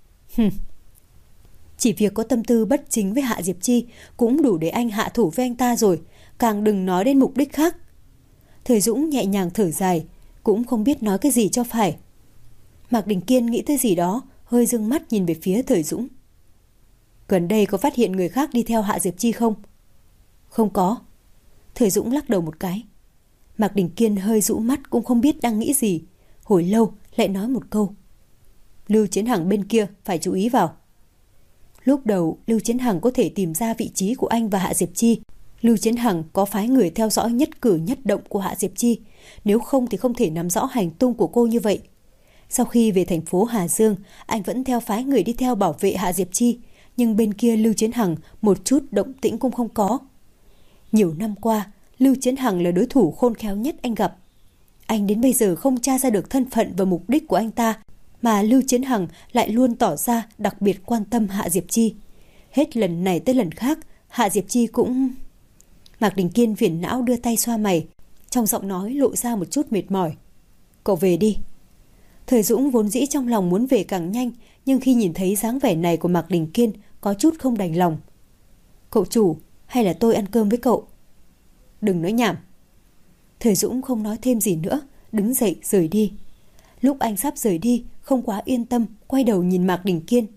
Chỉ việc có tâm tư bất chính với Hạ Diệp Chi cũng đủ để anh hạ thủ với anh ta rồi, càng đừng nói đến mục đích khác. Thời Dũng nhẹ nhàng thở dài, cũng không biết nói cái gì cho phải. Mạc Đình Kiên nghĩ tới gì đó, hơi dương mắt nhìn về phía Thời Dũng. Gần đây có phát hiện người khác đi theo Hạ Diệp Chi không? Không có. Thời Dũng lắc đầu một cái. Mạc Đình Kiên hơi rũ mắt cũng không biết đang nghĩ gì. Hồi lâu lại nói một câu. Lưu Chiến Hằng bên kia phải chú ý vào. Lúc đầu Lưu Chiến Hằng có thể tìm ra vị trí của anh và Hạ Diệp Chi. Lưu Chiến Hằng có phái người theo dõi nhất cử nhất động của Hạ Diệp Chi. Nếu không thì không thể nắm rõ hành tung của cô như vậy. Sau khi về thành phố Hà Dương, anh vẫn theo phái người đi theo bảo vệ Hạ Diệp Chi. Nhưng bên kia Lưu Chiến Hằng một chút động tĩnh cũng không có. Nhiều năm qua, Lưu Chiến Hằng là đối thủ khôn khéo nhất anh gặp. Anh đến bây giờ không tra ra được thân phận và mục đích của anh ta, mà Lưu Chiến Hằng lại luôn tỏ ra đặc biệt quan tâm Hạ Diệp Chi. Hết lần này tới lần khác, Hạ Diệp Chi cũng... Mạc Đình Kiên phiền não đưa tay xoa mày, trong giọng nói lộ ra một chút mệt mỏi. Cậu về đi. Thời Dũng vốn dĩ trong lòng muốn về càng nhanh, nhưng khi nhìn thấy dáng vẻ này của Mạc Đình Kiên, có chút không đành lòng. Cậu chủ, hay là tôi ăn cơm với cậu? Đừng nói nhảm. Thời Dũng không nói thêm gì nữa, đứng dậy rời đi. Lúc anh sắp rời đi, không quá yên tâm, quay đầu nhìn Mạc Đình Kiên.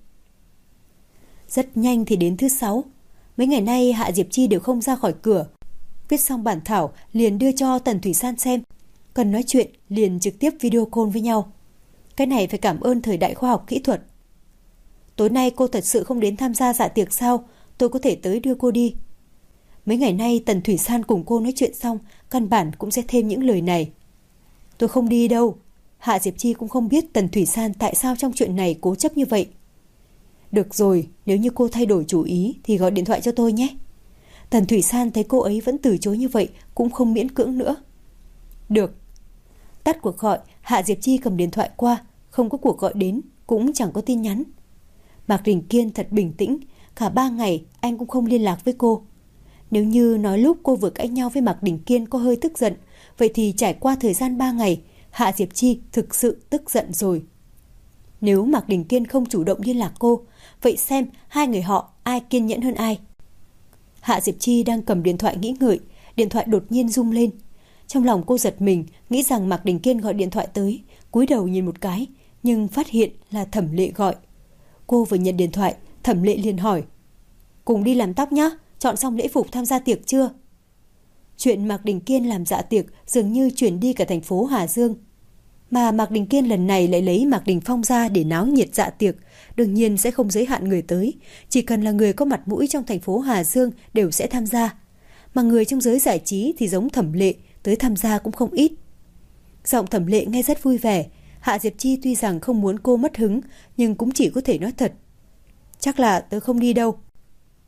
Rất nhanh thì đến thứ 6. Mấy ngày nay Hạ Diệp Chi đều không ra khỏi cửa. Viết xong bản thảo liền đưa cho Tần Thủy San xem. Cần nói chuyện liền trực tiếp video call với nhau. Cái này phải cảm ơn thời đại khoa học kỹ thuật. Tối nay cô thật sự không đến tham gia dạ tiệc sao? Tôi có thể tới đưa cô đi. Mấy ngày nay Tần Thủy San cùng cô nói chuyện xong, căn bản cũng sẽ thêm những lời này. Tôi không đi đâu. Hạ Diệp Chi cũng không biết Tần Thủy San tại sao trong chuyện này cố chấp như vậy. Được rồi, nếu như cô thay đổi chủ ý thì gọi điện thoại cho tôi nhé. Tần Thủy San thấy cô ấy vẫn từ chối như vậy, cũng không miễn cưỡng nữa. Được. Tắt cuộc gọi, Hạ Diệp Chi cầm điện thoại qua, không có cuộc gọi đến, cũng chẳng có tin nhắn. Mạc Đình Kiên thật bình tĩnh, cả 3 ngày anh cũng không liên lạc với cô. Nếu như nói lúc cô vừa cãi nhau với Mạc Đình Kiên có hơi tức giận, vậy thì trải qua thời gian 3 ngày, Hạ Diệp Chi thực sự tức giận rồi. Nếu Mạc Đình Kiên không chủ động liên lạc cô, vậy xem hai người họ ai kiên nhẫn hơn ai. Hạ Diệp Chi đang cầm điện thoại nghĩ ngợi, điện thoại đột nhiên rung lên. Trong lòng cô giật mình, nghĩ rằng Mạc Đình Kiên gọi điện thoại tới, cúi đầu nhìn một cái, nhưng phát hiện là Thẩm Lệ gọi. Cô vừa nhận điện thoại, Thẩm Lệ liền hỏi. Cùng đi làm tóc nhá, chọn xong lễ phục tham gia tiệc chưa? Chuyện Mạc Đình Kiên làm dạ tiệc dường như chuyển đi cả thành phố Hà Dương. Mà Mạc Đình Kiên lần này lại lấy Mạc Đình Phong ra để náo nhiệt dạ tiệc, đương nhiên sẽ không giới hạn người tới, chỉ cần là người có mặt mũi trong thành phố Hà Dương đều sẽ tham gia. Mà người trong giới giải trí thì giống Thẩm Lệ, tới tham gia cũng không ít. Giọng Thẩm Lệ nghe rất vui vẻ. Hạ Diệp Chi tuy rằng không muốn cô mất hứng, nhưng cũng chỉ có thể nói thật. Chắc là tớ không đi đâu.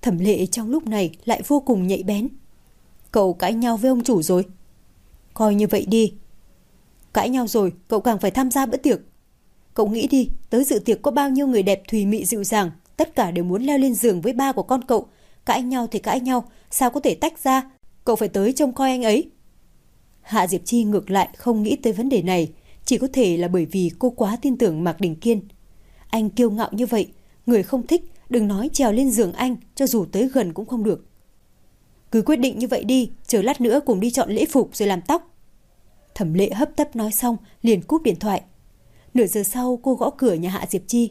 Thẩm Lệ trong lúc này lại vô cùng nhạy bén. Cậu cãi nhau với ông chủ rồi? Coi như vậy đi. Cãi nhau rồi, cậu càng phải tham gia bữa tiệc. Cậu nghĩ đi, tới dự tiệc có bao nhiêu người đẹp thùy mị dịu dàng, tất cả đều muốn leo lên giường với ba của con cậu. Cãi nhau thì cãi nhau, sao có thể tách ra? Cậu phải tới trông coi anh ấy. Hạ Diệp Chi ngược lại không nghĩ tới vấn đề này, chỉ có thể là bởi vì cô quá tin tưởng Mạc Đình Kiên. Anh kiêu ngạo như vậy, người không thích, đừng nói trèo lên giường anh, cho dù tới gần cũng không được. Cứ quyết định như vậy đi, chờ lát nữa cùng đi chọn lễ phục rồi làm tóc. Thẩm Lệ hấp tấp nói xong, liền cúp điện thoại. Nửa giờ sau cô gõ cửa nhà Hạ Diệp Chi.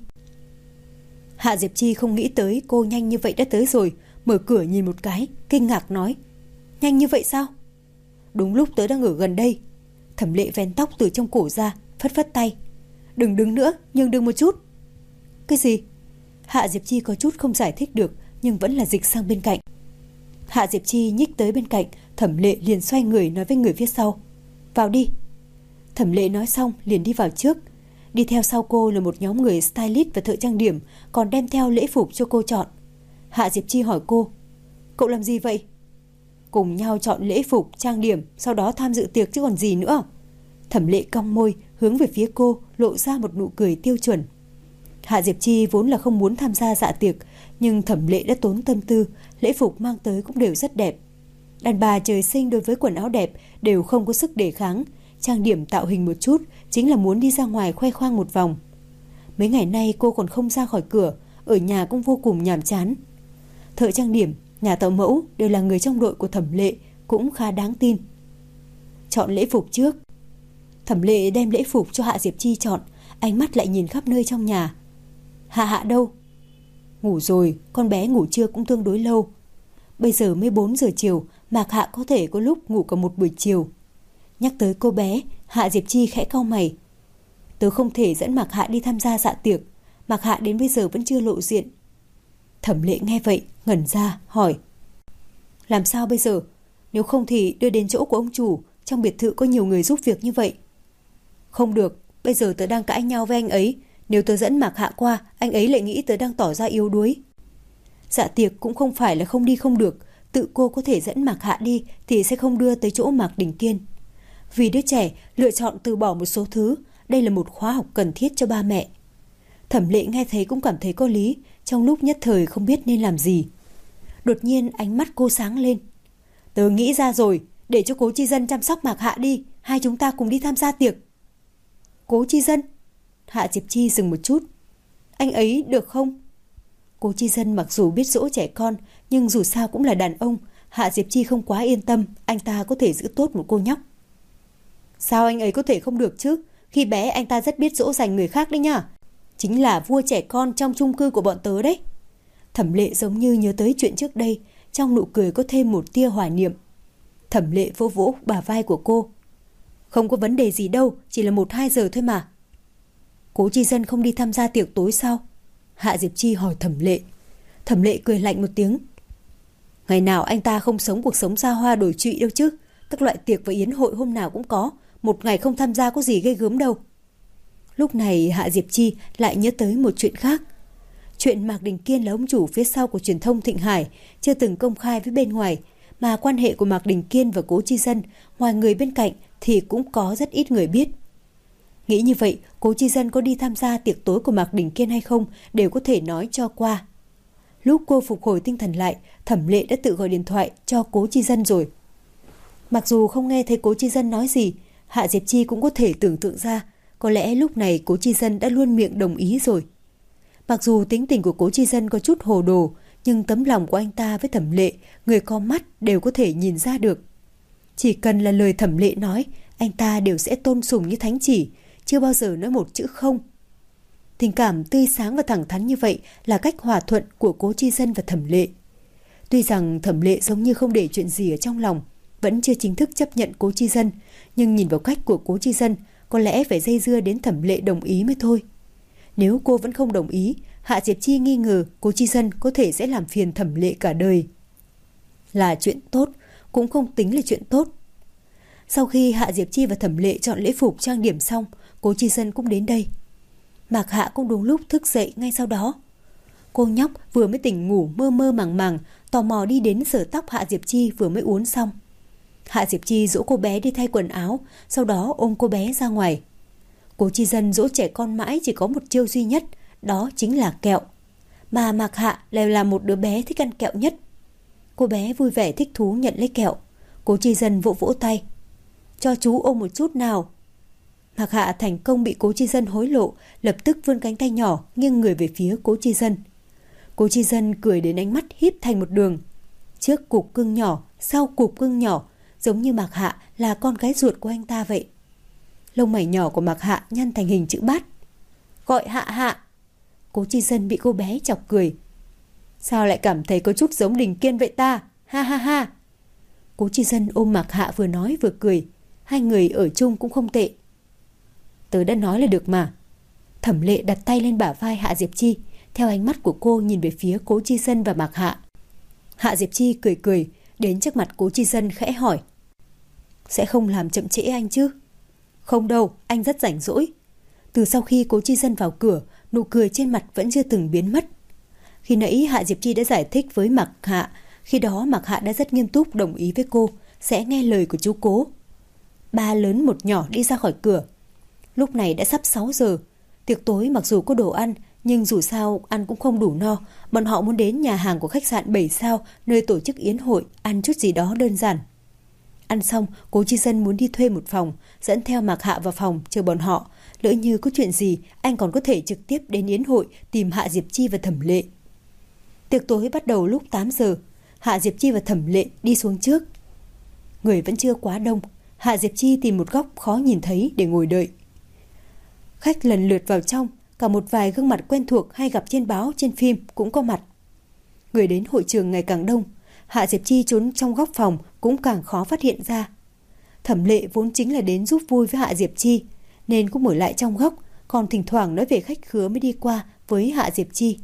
Hạ Diệp Chi không nghĩ tới cô nhanh như vậy đã tới rồi, mở cửa nhìn một cái, kinh ngạc nói: Nhanh như vậy sao? Đúng lúc tớ đang ở gần đây. Thẩm Lệ vén tóc từ trong cổ ra, phất phất tay. Đừng đứng nữa, nhường đường một chút. Cái gì? Hạ Diệp Chi có chút không giải thích được, nhưng vẫn là dịch sang bên cạnh. Hạ Diệp Chi nhích tới bên cạnh, Thẩm Lệ liền xoay người nói với người phía sau: Vào đi. Thẩm Lệ nói xong liền đi vào trước. Đi theo sau cô là một nhóm người stylist và thợ trang điểm, còn đem theo lễ phục cho cô chọn. Hạ Diệp Chi hỏi cô: Cậu làm gì vậy? Cùng nhau chọn lễ phục, trang điểm, sau đó tham dự tiệc chứ còn gì nữa. Thẩm Lệ cong môi, hướng về phía cô, lộ ra một nụ cười tiêu chuẩn. Hạ Diệp Chi vốn là không muốn tham gia dạ tiệc, nhưng Thẩm Lệ đã tốn tâm tư, lễ phục mang tới cũng đều rất đẹp. Đàn bà trời sinh đối với quần áo đẹp đều không có sức đề kháng, trang điểm tạo hình một chút chính là muốn đi ra ngoài khoe khoang một vòng. Mấy ngày nay cô còn không ra khỏi cửa, ở nhà cũng vô cùng nhàm chán. Thợ trang điểm, nhà tạo mẫu đều là người trong đội của Thẩm Lệ, cũng khá đáng tin. Chọn lễ phục trước. Thẩm Lệ đem lễ phục cho Hạ Diệp Chi chọn, ánh mắt lại nhìn khắp nơi trong nhà. Hạ Hạ đâu? Ngủ rồi, con bé ngủ trưa cũng tương đối lâu. Bây giờ mới 4 giờ chiều, Mạc Hạ có thể có lúc ngủ cả một buổi chiều. Nhắc tới cô bé, Hạ Diệp Chi khẽ cau mày. Tớ không thể dẫn Mạc Hạ đi tham gia dạ tiệc, Mạc Hạ đến bây giờ vẫn chưa lộ diện. Thẩm Lệ nghe vậy, ngẩn ra, hỏi: Làm sao bây giờ? Nếu không thì đưa đến chỗ của ông chủ, trong biệt thự có nhiều người giúp việc như vậy. Không được, bây giờ tớ đang cãi nhau với anh ấy. Nếu tớ dẫn Mạc Hạ qua, anh ấy lại nghĩ tớ đang tỏ ra yếu đuối. Dạ tiệc cũng không phải là không đi không được, tự cô có thể dẫn Mạc Hạ đi thì sẽ không đưa tới chỗ Mạc Đình Kiên. Vì đứa trẻ lựa chọn từ bỏ một số thứ, đây là một khóa học cần thiết cho ba mẹ. Thẩm Lệ nghe thấy cũng cảm thấy có lý, trong lúc nhất thời không biết nên làm gì. Đột nhiên ánh mắt cô sáng lên. Tớ nghĩ ra rồi, để cho Cố Chi Dân chăm sóc Mạc Hạ đi, hai chúng ta cùng đi tham gia tiệc. Cố Chi Dân? Hạ Diệp Chi dừng một chút. Anh ấy được không? Cố Chi Dân mặc dù biết dỗ trẻ con, nhưng dù sao cũng là đàn ông, Hạ Diệp Chi không quá yên tâm anh ta có thể giữ tốt một cô nhóc. Sao anh ấy có thể không được chứ? Khi bé anh ta rất biết dỗ dành người khác đấy nhá. Chính là vua trẻ con trong chung cư của bọn tớ đấy. Thẩm Lệ giống như nhớ tới chuyện trước đây, trong nụ cười có thêm một tia hoài niệm. Thẩm Lệ vỗ vỗ bả vai của cô. Không có vấn đề gì đâu, chỉ là 1-2 giờ thôi mà. Cố Chi Dân không đi tham gia tiệc tối sao? Hạ Diệp Chi hỏi Thẩm Lệ. Thẩm Lệ cười lạnh một tiếng. Ngày nào anh ta không sống cuộc sống xa hoa đổi trụy đâu chứ. Các loại tiệc và yến hội hôm nào cũng có, một ngày không tham gia có gì ghê gớm đâu. Lúc này Hạ Diệp Chi lại nhớ tới một chuyện khác. Chuyện Mạc Đình Kiên là ông chủ phía sau của truyền thông Thịnh Hải, chưa từng công khai với bên ngoài, mà quan hệ của Mạc Đình Kiên và Cố Chi Dân, ngoài người bên cạnh thì cũng có rất ít người biết. Nghĩ như vậy, Cố Chi Dân có đi tham gia tiệc tối của Mạc Đình Kiên hay không đều có thể nói cho qua. Lúc cô phục hồi tinh thần lại, Thẩm Lệ đã tự gọi điện thoại cho Cố Chi Dân rồi. Mặc dù không nghe thấy Cố Chi Dân nói gì, Hạ Diệp Chi cũng có thể tưởng tượng ra, có lẽ lúc này Cố Chi Dân đã luôn miệng đồng ý rồi. Mặc dù tính tình của Cố Chi Dân có chút hồ đồ, nhưng tấm lòng của anh ta với Thẩm Lệ, người có mắt đều có thể nhìn ra được. Chỉ cần là lời Thẩm Lệ nói, anh ta đều sẽ tôn sùng như thánh chỉ, chưa bao giờ nói một chữ không. Tình cảm tươi sáng và thẳng thắn như vậy là cách hòa thuận của Cố Chi Dân và Thẩm Lệ. Tuy rằng Thẩm Lệ giống như không để chuyện gì ở trong lòng, vẫn chưa chính thức chấp nhận Cố Chi Dân, nhưng nhìn vào cách của Cố Chi Dân, có lẽ phải dây dưa đến Thẩm Lệ đồng ý mới thôi. Nếu cô vẫn không đồng ý, Hạ Diệp Chi nghi ngờ Cố Chi Dân có thể sẽ làm phiền Thẩm Lệ cả đời. Là chuyện tốt, cũng không tính là chuyện tốt. Sau khi Hạ Diệp Chi và Thẩm Lệ chọn lễ phục trang điểm xong, Cố Chi Dân cũng đến đây. Mạc Hạ cũng đúng lúc thức dậy ngay sau đó. Cô nhóc vừa mới tỉnh ngủ mơ mơ màng màng, tò mò đi đến sờ tóc Hạ Diệp Chi vừa mới uốn xong. Hạ Diệp Chi dỗ cô bé đi thay quần áo, sau đó ôm cô bé ra ngoài. Cố Chi Dân dỗ trẻ con mãi chỉ có một chiêu duy nhất, đó chính là kẹo. Mà Mạc Hạ lại là một đứa bé thích ăn kẹo nhất. Cô bé vui vẻ thích thú nhận lấy kẹo. Cố Chi Dân vỗ vỗ tay. Cho chú ôm một chút nào. Mạc Hạ thành công bị Cố Chi Dân hối lộ, lập tức vươn cánh tay nhỏ nghiêng người về phía Cố Chi Dân. Cố Chi Dân cười đến ánh mắt híp thành một đường. Trước cục cưng nhỏ, sau cục cưng nhỏ, giống như Mạc Hạ là con gái ruột của anh ta vậy. Lông mày nhỏ của Mạc Hạ nhăn thành hình chữ bát. Gọi Hạ Hạ. Cố Chi Dân bị cô bé chọc cười. Sao lại cảm thấy có chút giống Đình Kiên vậy ta? Ha ha ha. Cố Chi Dân ôm Mạc Hạ vừa nói vừa cười. Hai người ở chung cũng không tệ. Tớ đã nói là được mà. Thẩm Lệ đặt tay lên bả vai Hạ Diệp Chi, theo ánh mắt của cô nhìn về phía Cố Chi Dân và Mạc Hạ. Hạ Diệp Chi cười cười, đến trước mặt Cố Chi Dân khẽ hỏi. Sẽ không làm chậm trễ anh chứ? Không đâu, anh rất rảnh rỗi. Từ sau khi Cố Chi Dân vào cửa, nụ cười trên mặt vẫn chưa từng biến mất. Khi nãy Hạ Diệp Chi đã giải thích với Mạc Hạ, khi đó Mạc Hạ đã rất nghiêm túc đồng ý với cô, sẽ nghe lời của chú Cố. Ba lớn một nhỏ đi ra khỏi cửa. Lúc này đã sắp 6 giờ. Tiệc tối mặc dù có đồ ăn, nhưng dù sao ăn cũng không đủ no. Bọn họ muốn đến nhà hàng của khách sạn 7 sao nơi tổ chức yến hội, ăn chút gì đó đơn giản. Ăn xong, Cố Chi Dân muốn đi thuê một phòng, dẫn theo Mạc Hạ vào phòng chờ bọn họ. Lỡ như có chuyện gì, anh còn có thể trực tiếp đến yến hội tìm Hạ Diệp Chi và Thẩm Lệ. Tiệc tối bắt đầu lúc 8 giờ. Hạ Diệp Chi và Thẩm Lệ đi xuống trước. Người vẫn chưa quá đông. Hạ Diệp Chi tìm một góc khó nhìn thấy để ngồi đợi. Khách lần lượt vào trong, cả một vài gương mặt quen thuộc hay gặp trên báo, trên phim cũng có mặt. Người đến hội trường ngày càng đông. Hạ Diệp Chi trốn trong góc phòng cũng càng khó phát hiện ra. Thẩm Lệ vốn chính là đến giúp vui với Hạ Diệp Chi, nên cũng ở lại trong góc, còn thỉnh thoảng nói về khách khứa mới đi qua với Hạ Diệp Chi.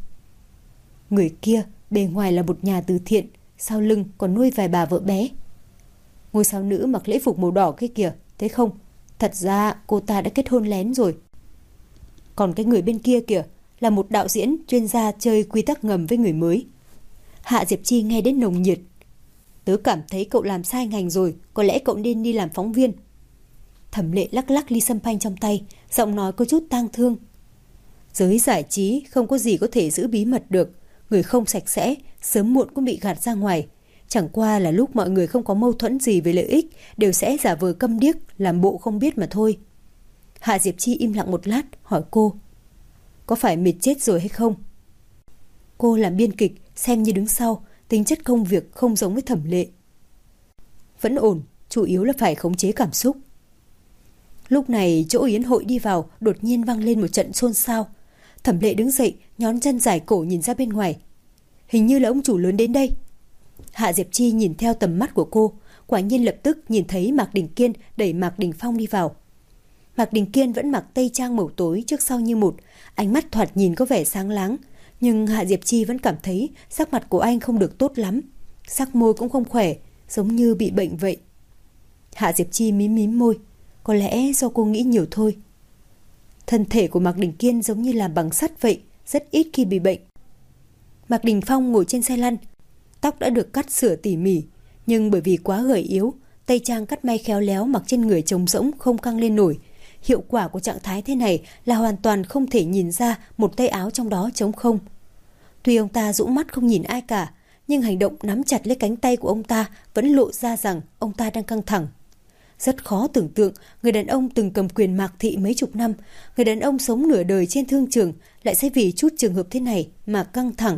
Người kia bề ngoài là một nhà từ thiện, sau lưng còn nuôi vài bà vợ bé. Ngôi sao nữ mặc lễ phục màu đỏ kia kìa, thấy không? Thật ra cô ta đã kết hôn lén rồi. Còn cái người bên kia kìa là một đạo diễn chuyên gia chơi quy tắc ngầm với người mới. Hạ Diệp Chi nghe đến nồng nhiệt. Tớ cảm thấy cậu làm sai ngành rồi, có lẽ cậu nên đi làm phóng viên. Thẩm Lệ lắc lắc ly sâm panh trong tay, giọng nói có chút tang thương. Giới giải trí không có gì có thể giữ bí mật được. Người không sạch sẽ, sớm muộn cũng bị gạt ra ngoài. Chẳng qua là lúc mọi người không có mâu thuẫn gì về lợi ích, đều sẽ giả vờ câm điếc, làm bộ không biết mà thôi. Hạ Diệp Chi im lặng một lát, hỏi cô. Có phải mệt chết rồi hay không? Cô làm biên kịch, xem như đứng sau, tính chất công việc không giống với Thẩm Lệ. Vẫn ổn, chủ yếu là phải khống chế cảm xúc. Lúc này chỗ yến hội đi vào đột nhiên vang lên một trận xôn xao. Thẩm Lệ đứng dậy, nhón chân dài cổ nhìn ra bên ngoài. Hình như là ông chủ lớn đến đây. Hạ Diệp Chi nhìn theo tầm mắt của cô, quả nhiên lập tức nhìn thấy Mạc Đình Kiên đẩy Mạc Đình Phong đi vào. Mạc Đình Kiên vẫn mặc tây trang màu tối trước sau như một, ánh mắt thoạt nhìn có vẻ sáng láng, nhưng Hạ Diệp Chi vẫn cảm thấy sắc mặt của anh không được tốt lắm, sắc môi cũng không khỏe, giống như bị bệnh vậy. Hạ Diệp Chi mím mím môi, có lẽ do cô nghĩ nhiều thôi. Thân thể của Mạc Đình Kiên giống như làm bằng sắt vậy, rất ít khi bị bệnh. Mạc Đình Phong ngồi trên xe lăn, tóc đã được cắt sửa tỉ mỉ, nhưng bởi vì quá gầy yếu, tây trang cắt may khéo léo mặc trên người trống rỗng không căng lên nổi. Hiệu quả của trạng thái thế này là hoàn toàn không thể nhìn ra một tay áo trong đó trống không. Tuy ông ta dũng mắt không nhìn ai cả, nhưng hành động nắm chặt lấy cánh tay của ông ta vẫn lộ ra rằng ông ta đang căng thẳng. Rất khó tưởng tượng người đàn ông từng cầm quyền Mạc thị mấy chục năm, người đàn ông sống nửa đời trên thương trường lại sẽ vì chút trường hợp thế này mà căng thẳng.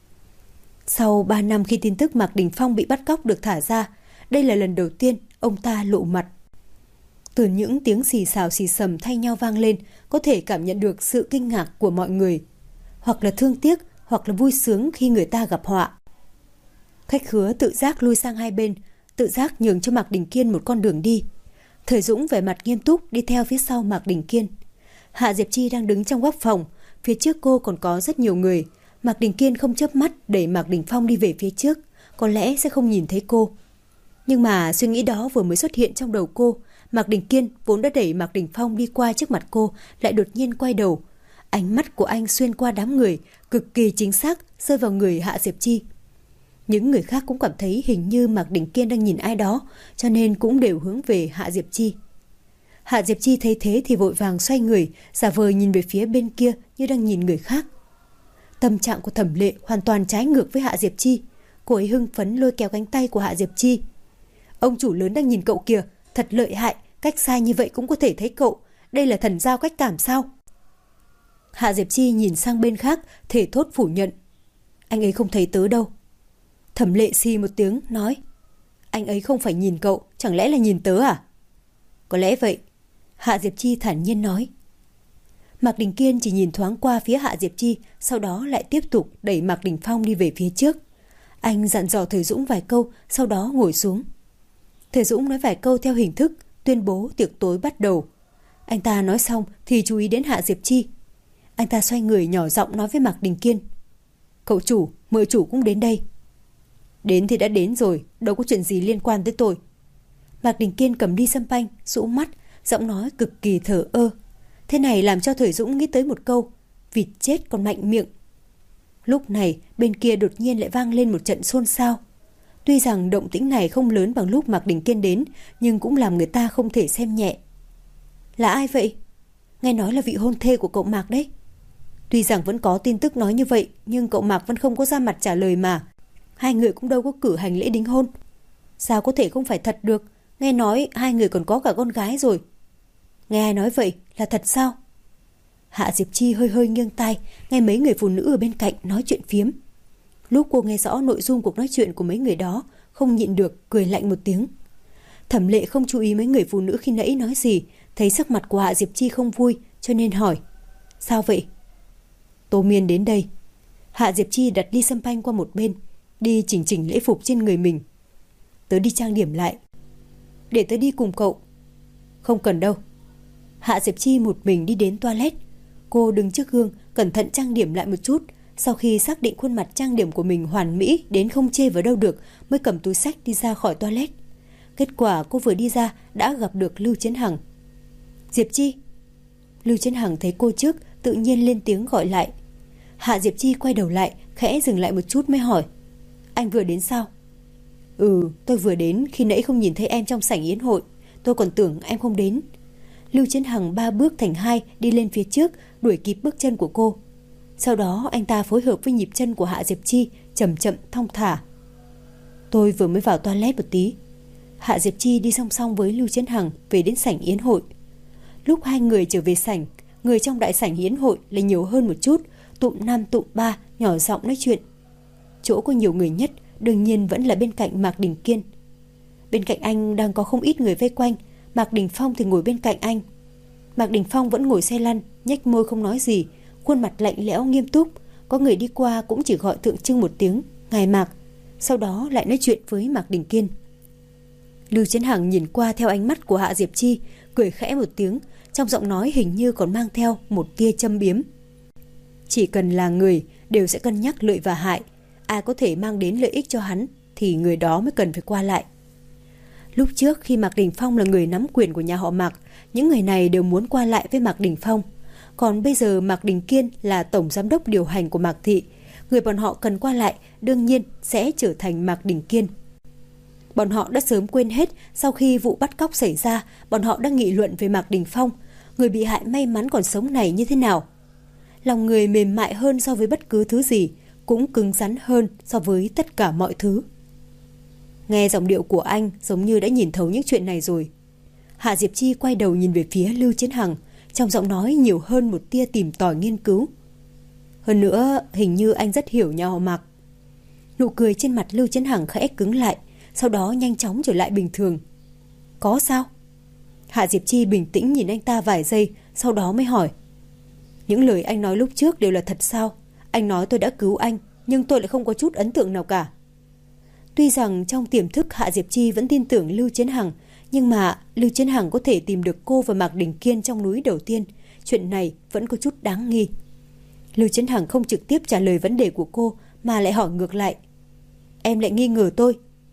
Sau 3 năm khi tin tức Mạc Đình Phong bị bắt cóc được thả ra, đây là lần đầu tiên ông ta lộ mặt. Từ những tiếng xì xào xì xầm thay nhau vang lên, có thể cảm nhận được sự kinh ngạc của mọi người, hoặc là thương tiếc, hoặc là vui sướng khi người ta gặp họa. Khách khứa tự giác lui sang hai bên, tự giác nhường cho Mạc Đình Kiên một con đường đi. Thời Dũng vẻ mặt nghiêm túc đi theo phía sau Mạc Đình Kiên. Hạ Diệp Chi đang đứng trong góc phòng, phía trước cô còn có rất nhiều người. Mạc Đình Kiên không chớp mắt đẩy Mạc Đình Phong đi về phía trước, có lẽ sẽ không nhìn thấy cô. Nhưng mà suy nghĩ đó vừa mới xuất hiện trong đầu cô, Mạc Đình Kiên vốn đã đẩy Mạc Đình Phong đi qua trước mặt cô, lại đột nhiên quay đầu. Ánh mắt của anh xuyên qua đám người, cực kỳ chính xác rơi vào người Hạ Diệp Chi. Những người khác cũng cảm thấy hình như Mạc Đình Kiên đang nhìn ai đó, cho nên cũng đều hướng về Hạ Diệp Chi. Hạ Diệp Chi thấy thế thì vội vàng xoay người, giả vờ nhìn về phía bên kia như đang nhìn người khác. Tâm trạng của Thẩm Lệ hoàn toàn trái ngược với Hạ Diệp Chi. Cô ấy hưng phấn lôi kéo cánh tay của Hạ Diệp Chi. Ông chủ lớn đang nhìn cậu kìa, thật lợi hại, cách xa như vậy cũng có thể thấy cậu. Đây là thần giao cách cảm sao? Hạ Diệp Chi nhìn sang bên khác, thể thốt phủ nhận. Anh ấy không thấy tớ đâu. Thẩm Lệ xì một tiếng, nói. Anh ấy không phải nhìn cậu, chẳng lẽ là nhìn tớ à? Có lẽ vậy. Hạ Diệp Chi thản nhiên nói. Mạc Đình Kiên chỉ nhìn thoáng qua phía Hạ Diệp Chi, sau đó lại tiếp tục đẩy Mạc Đình Phong đi về phía trước. Anh dặn dò Thời Dũng vài câu, sau đó ngồi xuống. Thời Dũng nói vài câu theo hình thức tuyên bố tiệc tối bắt đầu. Anh ta nói xong thì chú ý đến Hạ Diệp Chi. Anh ta xoay người nhỏ giọng nói với Mạc Đình Kiên. Cậu chủ, mợ chủ cũng đến đây. Đến thì đã đến rồi, đâu có chuyện gì liên quan tới tôi. Mạc Đình Kiên cầm ly sâm panh, rũ mắt, giọng nói cực kỳ thờ ơ. Thế này làm cho Thời Dũng nghĩ tới một câu, vịt chết còn mạnh miệng. Lúc này bên kia đột nhiên lại vang lên một trận xôn xao. Tuy rằng động tĩnh này không lớn bằng lúc Mạc Đình Kiên đến, nhưng cũng làm người ta không thể xem nhẹ. Là ai vậy? Nghe nói là vị hôn thê của cậu Mạc đấy. Tuy rằng vẫn có tin tức nói như vậy, nhưng cậu Mạc vẫn không có ra mặt trả lời mà. Hai người cũng đâu có cử hành lễ đính hôn. Sao có thể không phải thật được? Nghe nói hai người còn có cả con gái rồi. Nghe ai nói vậy, là thật sao? Hạ Diệp Chi hơi hơi nghiêng tai, nghe mấy người phụ nữ ở bên cạnh nói chuyện phiếm. Lúc cô nghe rõ nội dung cuộc nói chuyện của mấy người đó, không nhịn được cười lạnh một tiếng. Thẩm Lệ không chú ý mấy người phụ nữ khi nãy nói gì, thấy sắc mặt của Hạ Diệp Chi không vui, cho nên hỏi. Sao vậy? Tô Miên đến đây. Hạ Diệp Chi đặt ly sâm panh qua một bên, đi chỉnh chỉnh lễ phục trên người mình. Tớ đi trang điểm lại. Để tớ đi cùng cậu. Không cần đâu. Hạ Diệp Chi một mình đi đến toilet. Cô đứng trước gương, cẩn thận trang điểm lại một chút. Sau khi xác định khuôn mặt trang điểm của mình hoàn mỹ đến không chê vào đâu được, mới cầm túi xách đi ra khỏi toilet. Kết quả cô vừa đi ra đã gặp được Lưu Chiến Hằng. Diệp Chi. Lưu Chiến Hằng thấy cô trước, tự nhiên lên tiếng gọi lại. Hạ Diệp Chi quay đầu lại, khẽ dừng lại một chút mới hỏi. Anh vừa đến sao? Ừ, tôi vừa đến, khi nãy không nhìn thấy em trong sảnh yến hội. Tôi còn tưởng em không đến. Lưu Chiến Hằng 3 bước thành 2 đi lên phía trước, đuổi kịp bước chân của cô. Sau đó anh ta phối hợp với nhịp chân của Hạ Diệp Chi, chậm chậm thong thả. Tôi vừa mới vào toilet một tí. Hạ Diệp Chi đi song song với Lưu Chiến Hằng về đến sảnh yến hội. Lúc hai người trở về sảnh, người trong đại sảnh yến hội lại nhiều hơn một chút, tụm năm tụm ba nhỏ giọng nói chuyện. Chỗ có nhiều người nhất đương nhiên vẫn là bên cạnh Mạc Đình Kiên. Bên cạnh anh đang có không ít người vây quanh. Mạc Đình Phong thì ngồi bên cạnh anh. Mạc Đình Phong vẫn ngồi xe lăn, nhếch môi không nói gì, khuôn mặt lạnh lẽo nghiêm túc. Có người đi qua cũng chỉ gọi tượng trưng một tiếng ngài Mạc, sau đó lại nói chuyện với Mạc Đình Kiên. Lưu Chiến Hằng nhìn qua theo ánh mắt của Hạ Diệp Chi, cười khẽ một tiếng, trong giọng nói hình như còn mang theo một tia châm biếm. Chỉ cần là người đều sẽ cân nhắc lợi và hại, ai có thể mang đến lợi ích cho hắn thì người đó mới cần phải qua lại. Lúc trước khi Mạc Đình Phong là người nắm quyền của nhà họ Mạc, những người này đều muốn qua lại với Mạc Đình Phong. Còn bây giờ Mạc Đình Kiên là tổng giám đốc điều hành của Mạc Thị, người bọn họ cần qua lại đương nhiên sẽ trở thành Mạc Đình Kiên. Bọn họ đã sớm quên hết, sau khi vụ bắt cóc xảy ra, bọn họ đang nghị luận về Mạc Đình Phong, người bị hại may mắn còn sống này như thế nào. Lòng người mềm mại hơn so với bất cứ thứ gì, cũng cứng rắn hơn so với tất cả mọi thứ. Nghe giọng điệu của anh giống như đã nhìn thấu những chuyện này rồi. Hạ Diệp Chi quay đầu nhìn về phía Lưu Chiến Hằng, trong giọng nói nhiều hơn một tia tìm tòi nghiên cứu. Hơn nữa, hình như anh rất hiểu nhà họ Mạc. Nụ cười trên mặt Lưu Chiến Hằng khẽ cứng lại, sau đó nhanh chóng trở lại bình thường. Có sao? Hạ Diệp Chi bình tĩnh nhìn anh ta vài giây, sau đó mới hỏi. Những lời anh nói lúc trước đều là thật sao? Anh nói tôi đã cứu anh, nhưng tôi lại không có chút ấn tượng nào cả. Tuy rằng trong tiềm thức Hạ Diệp Chi vẫn tin tưởng Lưu Chiến Hằng, nhưng mà Lưu Chiến Hằng có thể tìm được cô và Mạc Đình Kiên trong núi đầu tiên, chuyện này vẫn có chút đáng nghi. Lưu Chiến Hằng không trực tiếp trả lời vấn đề của cô mà lại hỏi ngược lại. Em lại nghi ngờ tôi?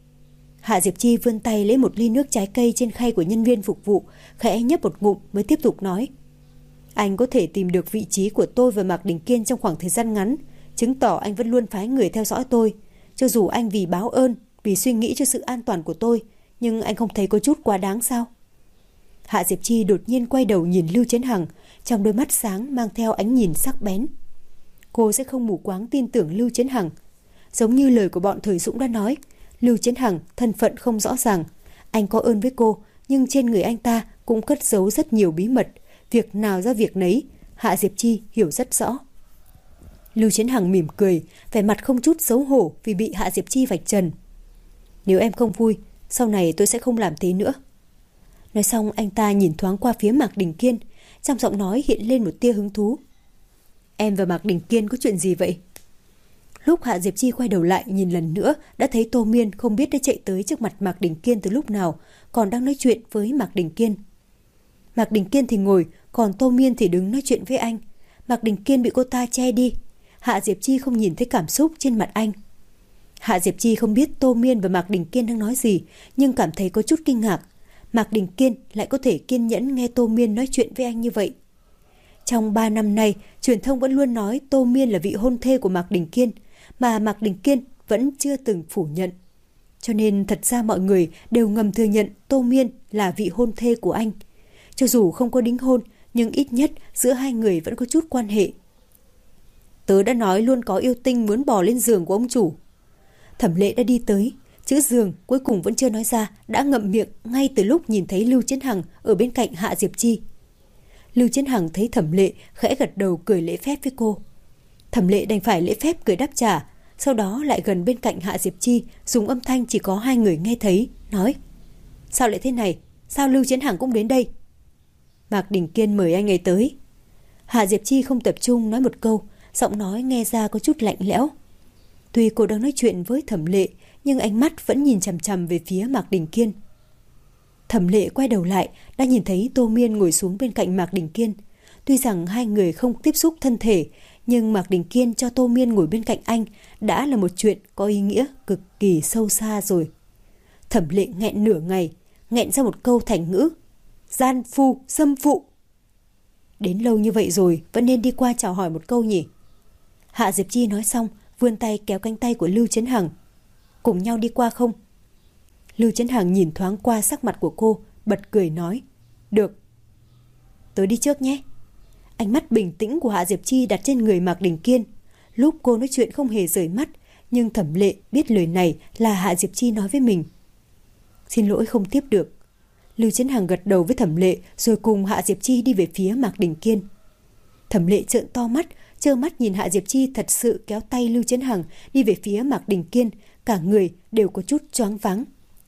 Hạ Diệp Chi vươn tay lấy một ly nước trái cây trên khay của nhân viên phục vụ, khẽ nhấp một ngụm mới tiếp tục nói. Anh có thể tìm được vị trí của tôi và Mạc Đình Kiên trong khoảng thời gian ngắn, chứng tỏ anh vẫn luôn phái người theo dõi tôi. Cho dù anh vì báo ơn, vì suy nghĩ cho sự an toàn của tôi, nhưng anh không thấy có chút quá đáng sao? Hạ Diệp Chi đột nhiên quay đầu nhìn Lưu Chấn Hằng, trong đôi mắt sáng mang theo ánh nhìn sắc bén. Cô sẽ không mù quáng tin tưởng Lưu Chấn Hằng. Giống như lời của bọn Thời Dũng đã nói, Lưu Chấn Hằng thân phận không rõ ràng. Anh có ơn với cô, nhưng trên người anh ta cũng cất giấu rất nhiều bí mật. Việc nào ra việc nấy, Hạ Diệp Chi hiểu rất rõ. Lưu Chấn Hằng mỉm cười, vẻ mặt không chút xấu hổ vì bị Hạ Diệp Chi vạch trần. Nếu em không vui, sau này tôi sẽ không làm thế nữa. Nói xong anh ta nhìn thoáng qua phía Mạc Đình Kiên, trong giọng nói hiện lên một tia hứng thú. Em và Mạc Đình Kiên có chuyện gì vậy? Lúc Hạ Diệp Chi quay đầu lại nhìn lần nữa, đã thấy Tô Miên không biết đã chạy tới trước mặt Mạc Đình Kiên từ lúc nào, còn đang nói chuyện với Mạc Đình Kiên. Mạc Đình Kiên thì ngồi, còn Tô Miên thì đứng nói chuyện với anh. Mạc Đình Kiên bị cô ta che đi. Hạ Diệp Chi không nhìn thấy cảm xúc trên mặt anh. Hạ Diệp Chi không biết Tô Miên và Mạc Đình Kiên đang nói gì, nhưng cảm thấy có chút kinh ngạc. Mạc Đình Kiên lại có thể kiên nhẫn nghe Tô Miên nói chuyện với anh như vậy. Trong 3 năm nay, truyền thông vẫn luôn nói Tô Miên là vị hôn thê của Mạc Đình Kiên, mà Mạc Đình Kiên vẫn chưa từng phủ nhận. Cho nên thật ra mọi người đều ngầm thừa nhận Tô Miên là vị hôn thê của anh. Cho dù không có đính hôn, nhưng ít nhất giữa hai người vẫn có chút quan hệ. Tớ đã nói luôn có yêu tinh muốn bò lên giường của ông chủ. Thẩm Lệ đã đi tới, chữ giường cuối cùng vẫn chưa nói ra, đã ngậm miệng ngay từ lúc nhìn thấy Lưu Chấn Hằng ở bên cạnh Hạ Diệp Chi. Lưu Chấn Hằng thấy Thẩm Lệ khẽ gật đầu cười lễ phép với cô. Thẩm Lệ đành phải lễ phép cười đáp trả, sau đó lại gần bên cạnh Hạ Diệp Chi, dùng âm thanh chỉ có hai người nghe thấy, nói: Sao lại thế này? Sao Lưu Chấn Hằng cũng đến đây? Mạc Đình Kiên mời anh ấy tới. Hạ Diệp Chi không tập trung nói một câu, giọng nói nghe ra có chút lạnh lẽo. Tuy cô đang nói chuyện với Thẩm Lệ, nhưng ánh mắt vẫn nhìn chằm chằm về phía Mạc Đình Kiên. Thẩm Lệ quay đầu lại, đã nhìn thấy Tô Miên ngồi xuống bên cạnh Mạc Đình Kiên. Tuy rằng hai người không tiếp xúc thân thể, nhưng Mạc Đình Kiên cho Tô Miên ngồi bên cạnh anh đã là một chuyện có ý nghĩa cực kỳ sâu xa rồi. Thẩm Lệ nghẹn nửa ngày, nghẹn ra một câu thành ngữ: gian phu, xâm phụ. Đến lâu như vậy rồi, vẫn nên đi qua chào hỏi một câu nhỉ? Hạ Diệp Chi nói xong, vươn tay kéo cánh tay của Lưu Chấn Hằng. Cùng nhau đi qua không? Lưu Chấn Hằng nhìn thoáng qua sắc mặt của cô, bật cười nói: Được. Tớ đi trước nhé. Ánh mắt bình tĩnh của Hạ Diệp Chi đặt trên người Mạc Đình Kiên. Lúc cô nói chuyện không hề rời mắt, nhưng Thẩm Lệ biết lời này là Hạ Diệp Chi nói với mình. Xin lỗi không tiếp được. Lưu Chấn Hằng gật đầu với Thẩm Lệ, rồi cùng Hạ Diệp Chi đi về phía Mạc Đình Kiên. Thẩm Lệ trợn to mắt, trơ mắt nhìn Hạ Diệp Chi thật sự kéo tay Lưu Chấn Hằng đi về phía Mạc Đình Kiên, cả người đều có chút choáng váng.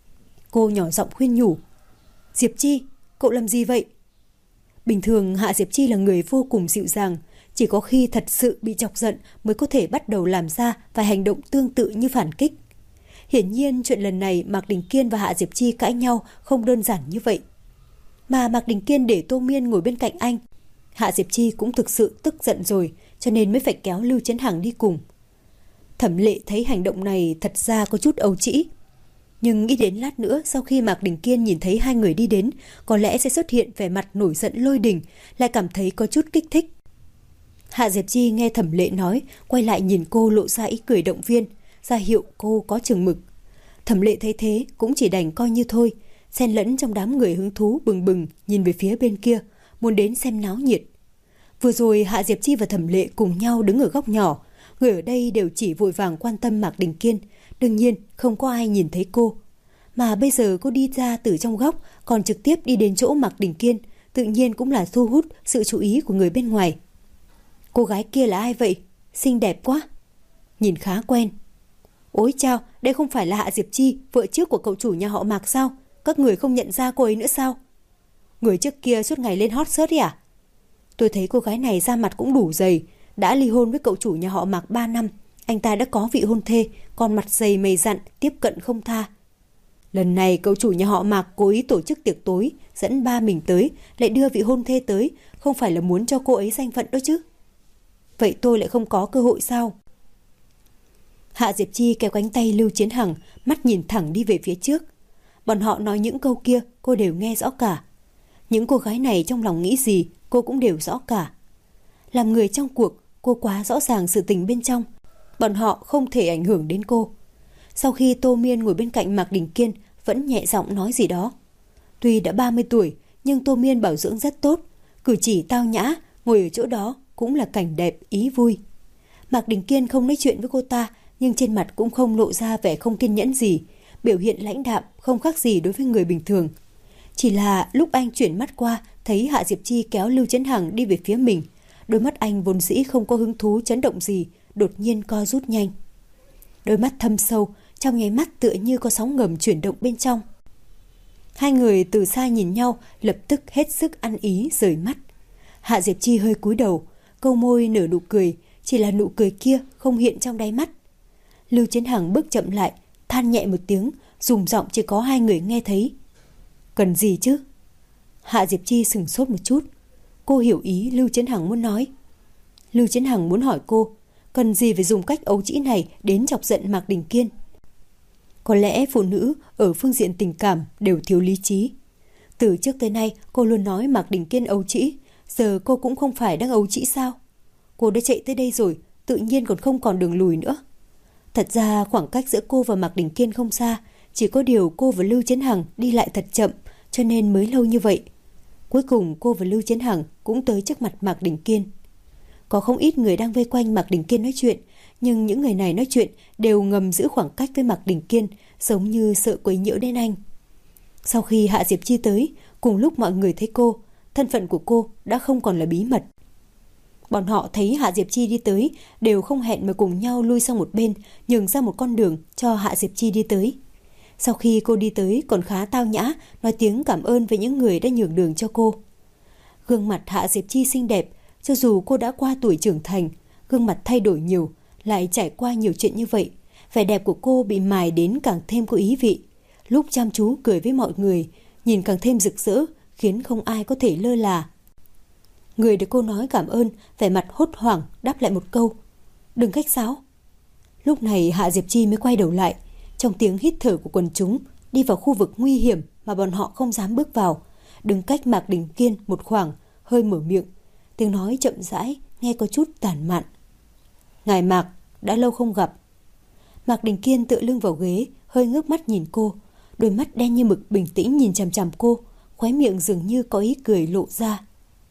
Cô nhỏ giọng khuyên nhủ: Diệp Chi, cậu làm gì vậy? Bình thường Hạ Diệp Chi là người vô cùng dịu dàng, chỉ có khi thật sự bị chọc giận mới có thể bắt đầu làm ra vài hành động tương tự như phản kích. Hiển nhiên chuyện lần này Mạc Đình Kiên và Hạ Diệp Chi cãi nhau không đơn giản như vậy. Mà Mạc Đình Kiên để Tô Miên ngồi bên cạnh anh, Hạ Diệp Chi cũng thực sự tức giận rồi, cho nên mới phải kéo Lưu Chấn Hằng đi cùng. Thẩm Lệ thấy hành động này thật ra có chút ấu trĩ, nhưng nghĩ đến lát nữa sau khi Mạc Đình Kiên nhìn thấy hai người đi đến, có lẽ sẽ xuất hiện vẻ mặt nổi giận lôi đình, lại cảm thấy có chút kích thích. Hạ Diệp Chi nghe Thẩm Lệ nói, quay lại nhìn cô lộ ra ý cười động viên, ra hiệu cô có chừng mực. Thẩm Lệ thấy thế cũng chỉ đành coi như thôi, xen lẫn trong đám người hứng thú bừng bừng nhìn về phía bên kia, muốn đến xem náo nhiệt. Vừa rồi Hạ Diệp Chi và Thẩm Lệ cùng nhau đứng ở góc nhỏ, người ở đây đều chỉ vội vàng quan tâm Mạc Đình Kiên, đương nhiên không có ai nhìn thấy cô. Mà bây giờ cô đi ra từ trong góc, còn trực tiếp đi đến chỗ Mạc Đình Kiên, tự nhiên cũng là thu hút sự chú ý của người bên ngoài. Cô gái kia là ai vậy? Xinh đẹp quá. Nhìn khá quen. Ôi chao, đây không phải là Hạ Diệp Chi, vợ trước của cậu chủ nhà họ Mạc sao? Các người không nhận ra cô ấy nữa sao? Người trước kia suốt ngày lên hot search à? Tôi thấy cô gái này da mặt cũng đủ dày, đã ly hôn với cậu chủ nhà họ Mạc 3 năm. Anh ta đã có vị hôn thê, còn mặt dày mày dặn, tiếp cận không tha. Lần này cậu chủ nhà họ Mạc cố ý tổ chức tiệc tối, dẫn ba mình tới, lại đưa vị hôn thê tới, không phải là muốn cho cô ấy danh phận đó chứ. Vậy tôi lại không có cơ hội sao? Hạ Diệp Chi kéo cánh tay Lưu Chiến Hằng, mắt nhìn thẳng đi về phía trước. Bọn họ nói những câu kia cô đều nghe rõ cả. Những cô gái này trong lòng nghĩ gì cô cũng đều rõ cả. Làm người trong cuộc, cô quá rõ ràng sự tình bên trong, Bọn họ không thể ảnh hưởng đến cô. Sau khi Tô Miên ngồi bên cạnh Mạc Đình Kiên, vẫn nhẹ giọng nói gì đó. Tuy đã 30 tuổi, nhưng Tô Miên bảo dưỡng rất tốt, cử chỉ tao nhã, ngồi ở chỗ đó cũng là cảnh đẹp ý vui. Mạc Đình Kiên không nói chuyện với cô ta, nhưng trên mặt cũng không lộ ra vẻ không kiên nhẫn gì, biểu hiện lãnh đạm không khác gì đối với người bình thường. Chỉ là lúc anh chuyển mắt qua, thấy Hạ Diệp Chi kéo Lưu Chấn Hằng đi về phía mình, đôi mắt anh vốn dĩ không có hứng thú chấn động gì, đột nhiên co rút nhanh. Đôi mắt thâm sâu, trong nháy mắt tựa như có sóng ngầm chuyển động bên trong. Hai người từ xa nhìn nhau, lập tức hết sức ăn ý rời mắt. Hạ Diệp Chi hơi cúi đầu, câu môi nở nụ cười, chỉ là nụ cười kia không hiện trong đáy mắt. Lưu Chấn Hằng bước chậm lại, than nhẹ một tiếng, dùng giọng chỉ có hai người nghe thấy. Cần gì chứ? Hạ Diệp Chi sửng sốt một chút. Cô hiểu ý Lưu Chấn Hằng muốn nói. Lưu Chấn Hằng muốn hỏi cô, cần gì phải dùng cách ấu trĩ này đến chọc giận Mạc Đình Kiên? Có lẽ phụ nữ ở phương diện tình cảm đều thiếu lý trí. Từ trước tới nay cô luôn nói Mạc Đình Kiên ấu trĩ, giờ cô cũng không phải đang ấu trĩ sao? Cô đã chạy tới đây rồi, tự nhiên còn không còn đường lùi nữa. Thật ra khoảng cách giữa cô và Mạc Đình Kiên không xa, chỉ có điều cô và Lưu Chấn Hằng đi lại thật chậm, cho nên mới lâu như vậy. Cuối cùng cô và Lưu Chấn Hằng cũng tới trước mặt Mạc Đình Kiên. Có không ít người đang vây quanh Mạc Đình Kiên nói chuyện, nhưng những người này nói chuyện đều ngầm giữ khoảng cách với Mạc Đình Kiên, giống như sợ quấy nhiễu đến anh. Sau khi Hạ Diệp Chi tới, cùng lúc mọi người thấy cô, thân phận của cô đã không còn là bí mật. Bọn họ thấy Hạ Diệp Chi đi tới, đều không hẹn mà cùng nhau lui sang một bên, nhường ra một con đường cho Hạ Diệp Chi đi tới. Sau khi cô đi tới còn khá tao nhã, nói tiếng cảm ơn với những người đã nhường đường cho cô. Gương mặt Hạ Diệp Chi xinh đẹp, cho dù cô đã qua tuổi trưởng thành, gương mặt thay đổi nhiều, lại trải qua nhiều chuyện như vậy, vẻ đẹp của cô bị mài đến càng thêm có ý vị. Lúc chăm chú cười với mọi người, nhìn càng thêm rực rỡ, khiến không ai có thể lơ là. Người được cô nói cảm ơn, vẻ mặt hốt hoảng đáp lại một câu, đừng khách sáo. Lúc này Hạ Diệp Chi mới quay đầu lại, trong tiếng hít thở của quần chúng, đi vào khu vực nguy hiểm mà bọn họ không dám bước vào, đứng cách Mạc Đình Kiên một khoảng, hơi mở miệng, tiếng nói chậm rãi, nghe có chút tản mạn. Ngài Mạc, đã lâu không gặp. Mạc Đình Kiên tựa lưng vào ghế, hơi ngước mắt nhìn cô, đôi mắt đen như mực bình tĩnh nhìn chằm chằm cô, khóe miệng dường như có ý cười lộ ra.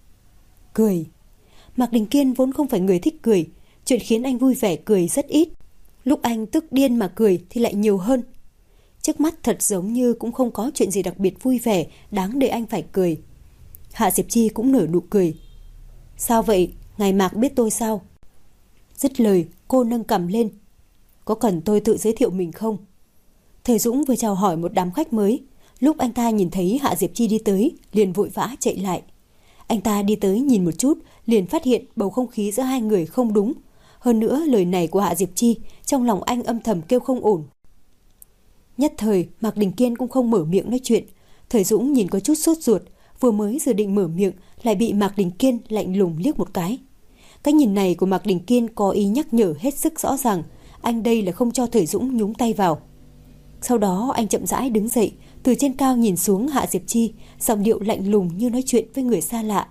Cười. Mạc Đình Kiên vốn không phải người thích cười, chuyện khiến anh vui vẻ cười rất ít. Lúc anh tức điên mà cười thì lại nhiều hơn. Trước mắt thật giống như cũng không có chuyện gì đặc biệt vui vẻ đáng để anh phải cười. Hạ Diệp Chi cũng nở nụ cười. Sao vậy? Ngài Mạc biết tôi sao? Dứt lời, cô nâng cằm lên. Có cần tôi tự giới thiệu mình không? Thời Dũng vừa chào hỏi một đám khách mới. Lúc anh ta nhìn thấy Hạ Diệp Chi đi tới, liền vội vã chạy lại. Anh ta đi tới nhìn một chút, liền phát hiện bầu không khí giữa hai người không đúng. Hơn nữa lời này của Hạ Diệp Chi, trong lòng anh âm thầm kêu không ổn. Nhất thời Mạc Đình Kiên cũng không mở miệng nói chuyện. Thời Dũng nhìn có chút sốt ruột, vừa mới dự định mở miệng lại bị Mạc Đình Kiên lạnh lùng liếc một cái. Cái nhìn này của Mạc Đình Kiên có ý nhắc nhở hết sức rõ ràng, anh đây là không cho Thời Dũng nhúng tay vào. Sau đó anh chậm rãi đứng dậy, từ trên cao nhìn xuống Hạ Diệp Chi, giọng điệu lạnh lùng như nói chuyện với người xa lạ.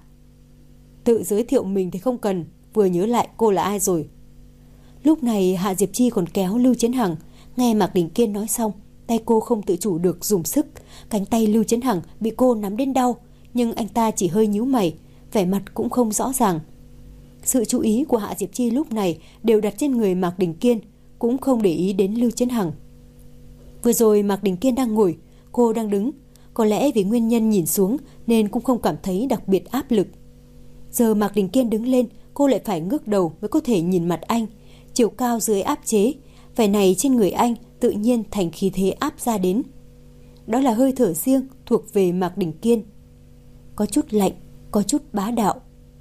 Tự giới thiệu mình thì không cần, vừa nhớ lại cô là ai rồi. Lúc này Hạ Diệp Chi còn kéo Lưu Chấn Hằng, nghe Mạc Đình Kiên nói xong, tay cô không tự chủ được dùng sức, cánh tay Lưu Chấn Hằng bị cô nắm đến đau, nhưng anh ta chỉ hơi nhíu mày, vẻ mặt cũng không rõ ràng. Sự chú ý của Hạ Diệp Chi lúc này đều đặt trên người Mạc Đình Kiên, cũng không để ý đến Lưu Chấn Hằng. Vừa rồi Mạc Đình Kiên đang ngồi, cô đang đứng, có lẽ vì nguyên nhân nhìn xuống nên cũng không cảm thấy đặc biệt áp lực. Giờ Mạc Đình Kiên đứng lên, cô lại phải ngước đầu mới có thể nhìn mặt anh, chiều cao dưới áp chế, vẻ này trên người anh tự nhiên thành khí thế áp ra đến. Đó là hơi thở riêng thuộc về Mạc Đình Kiên, có chút lạnh, có chút bá đạo.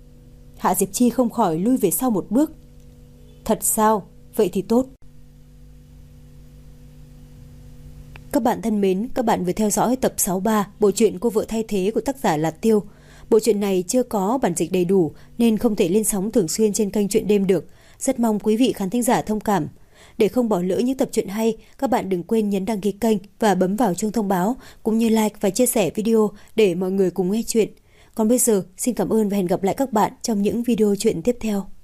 Hạ Diệp Chi không khỏi lui về sau một bước. Thật sao? Vậy thì tốt. Các bạn thân mến, các bạn vừa theo dõi tập 63 bộ truyện Cô vợ thay thế của tác giả là Tiêu. Bộ truyện này chưa có bản dịch đầy đủ nên không thể lên sóng thường xuyên trên kênh Truyện Đêm được. Rất mong quý vị khán thính giả thông cảm. Để không bỏ lỡ những tập truyện hay, các bạn đừng quên nhấn đăng ký kênh và bấm vào chuông thông báo, cũng như like và chia sẻ video để mọi người cùng nghe chuyện. Còn bây giờ, xin cảm ơn và hẹn gặp lại các bạn trong những video truyện tiếp theo.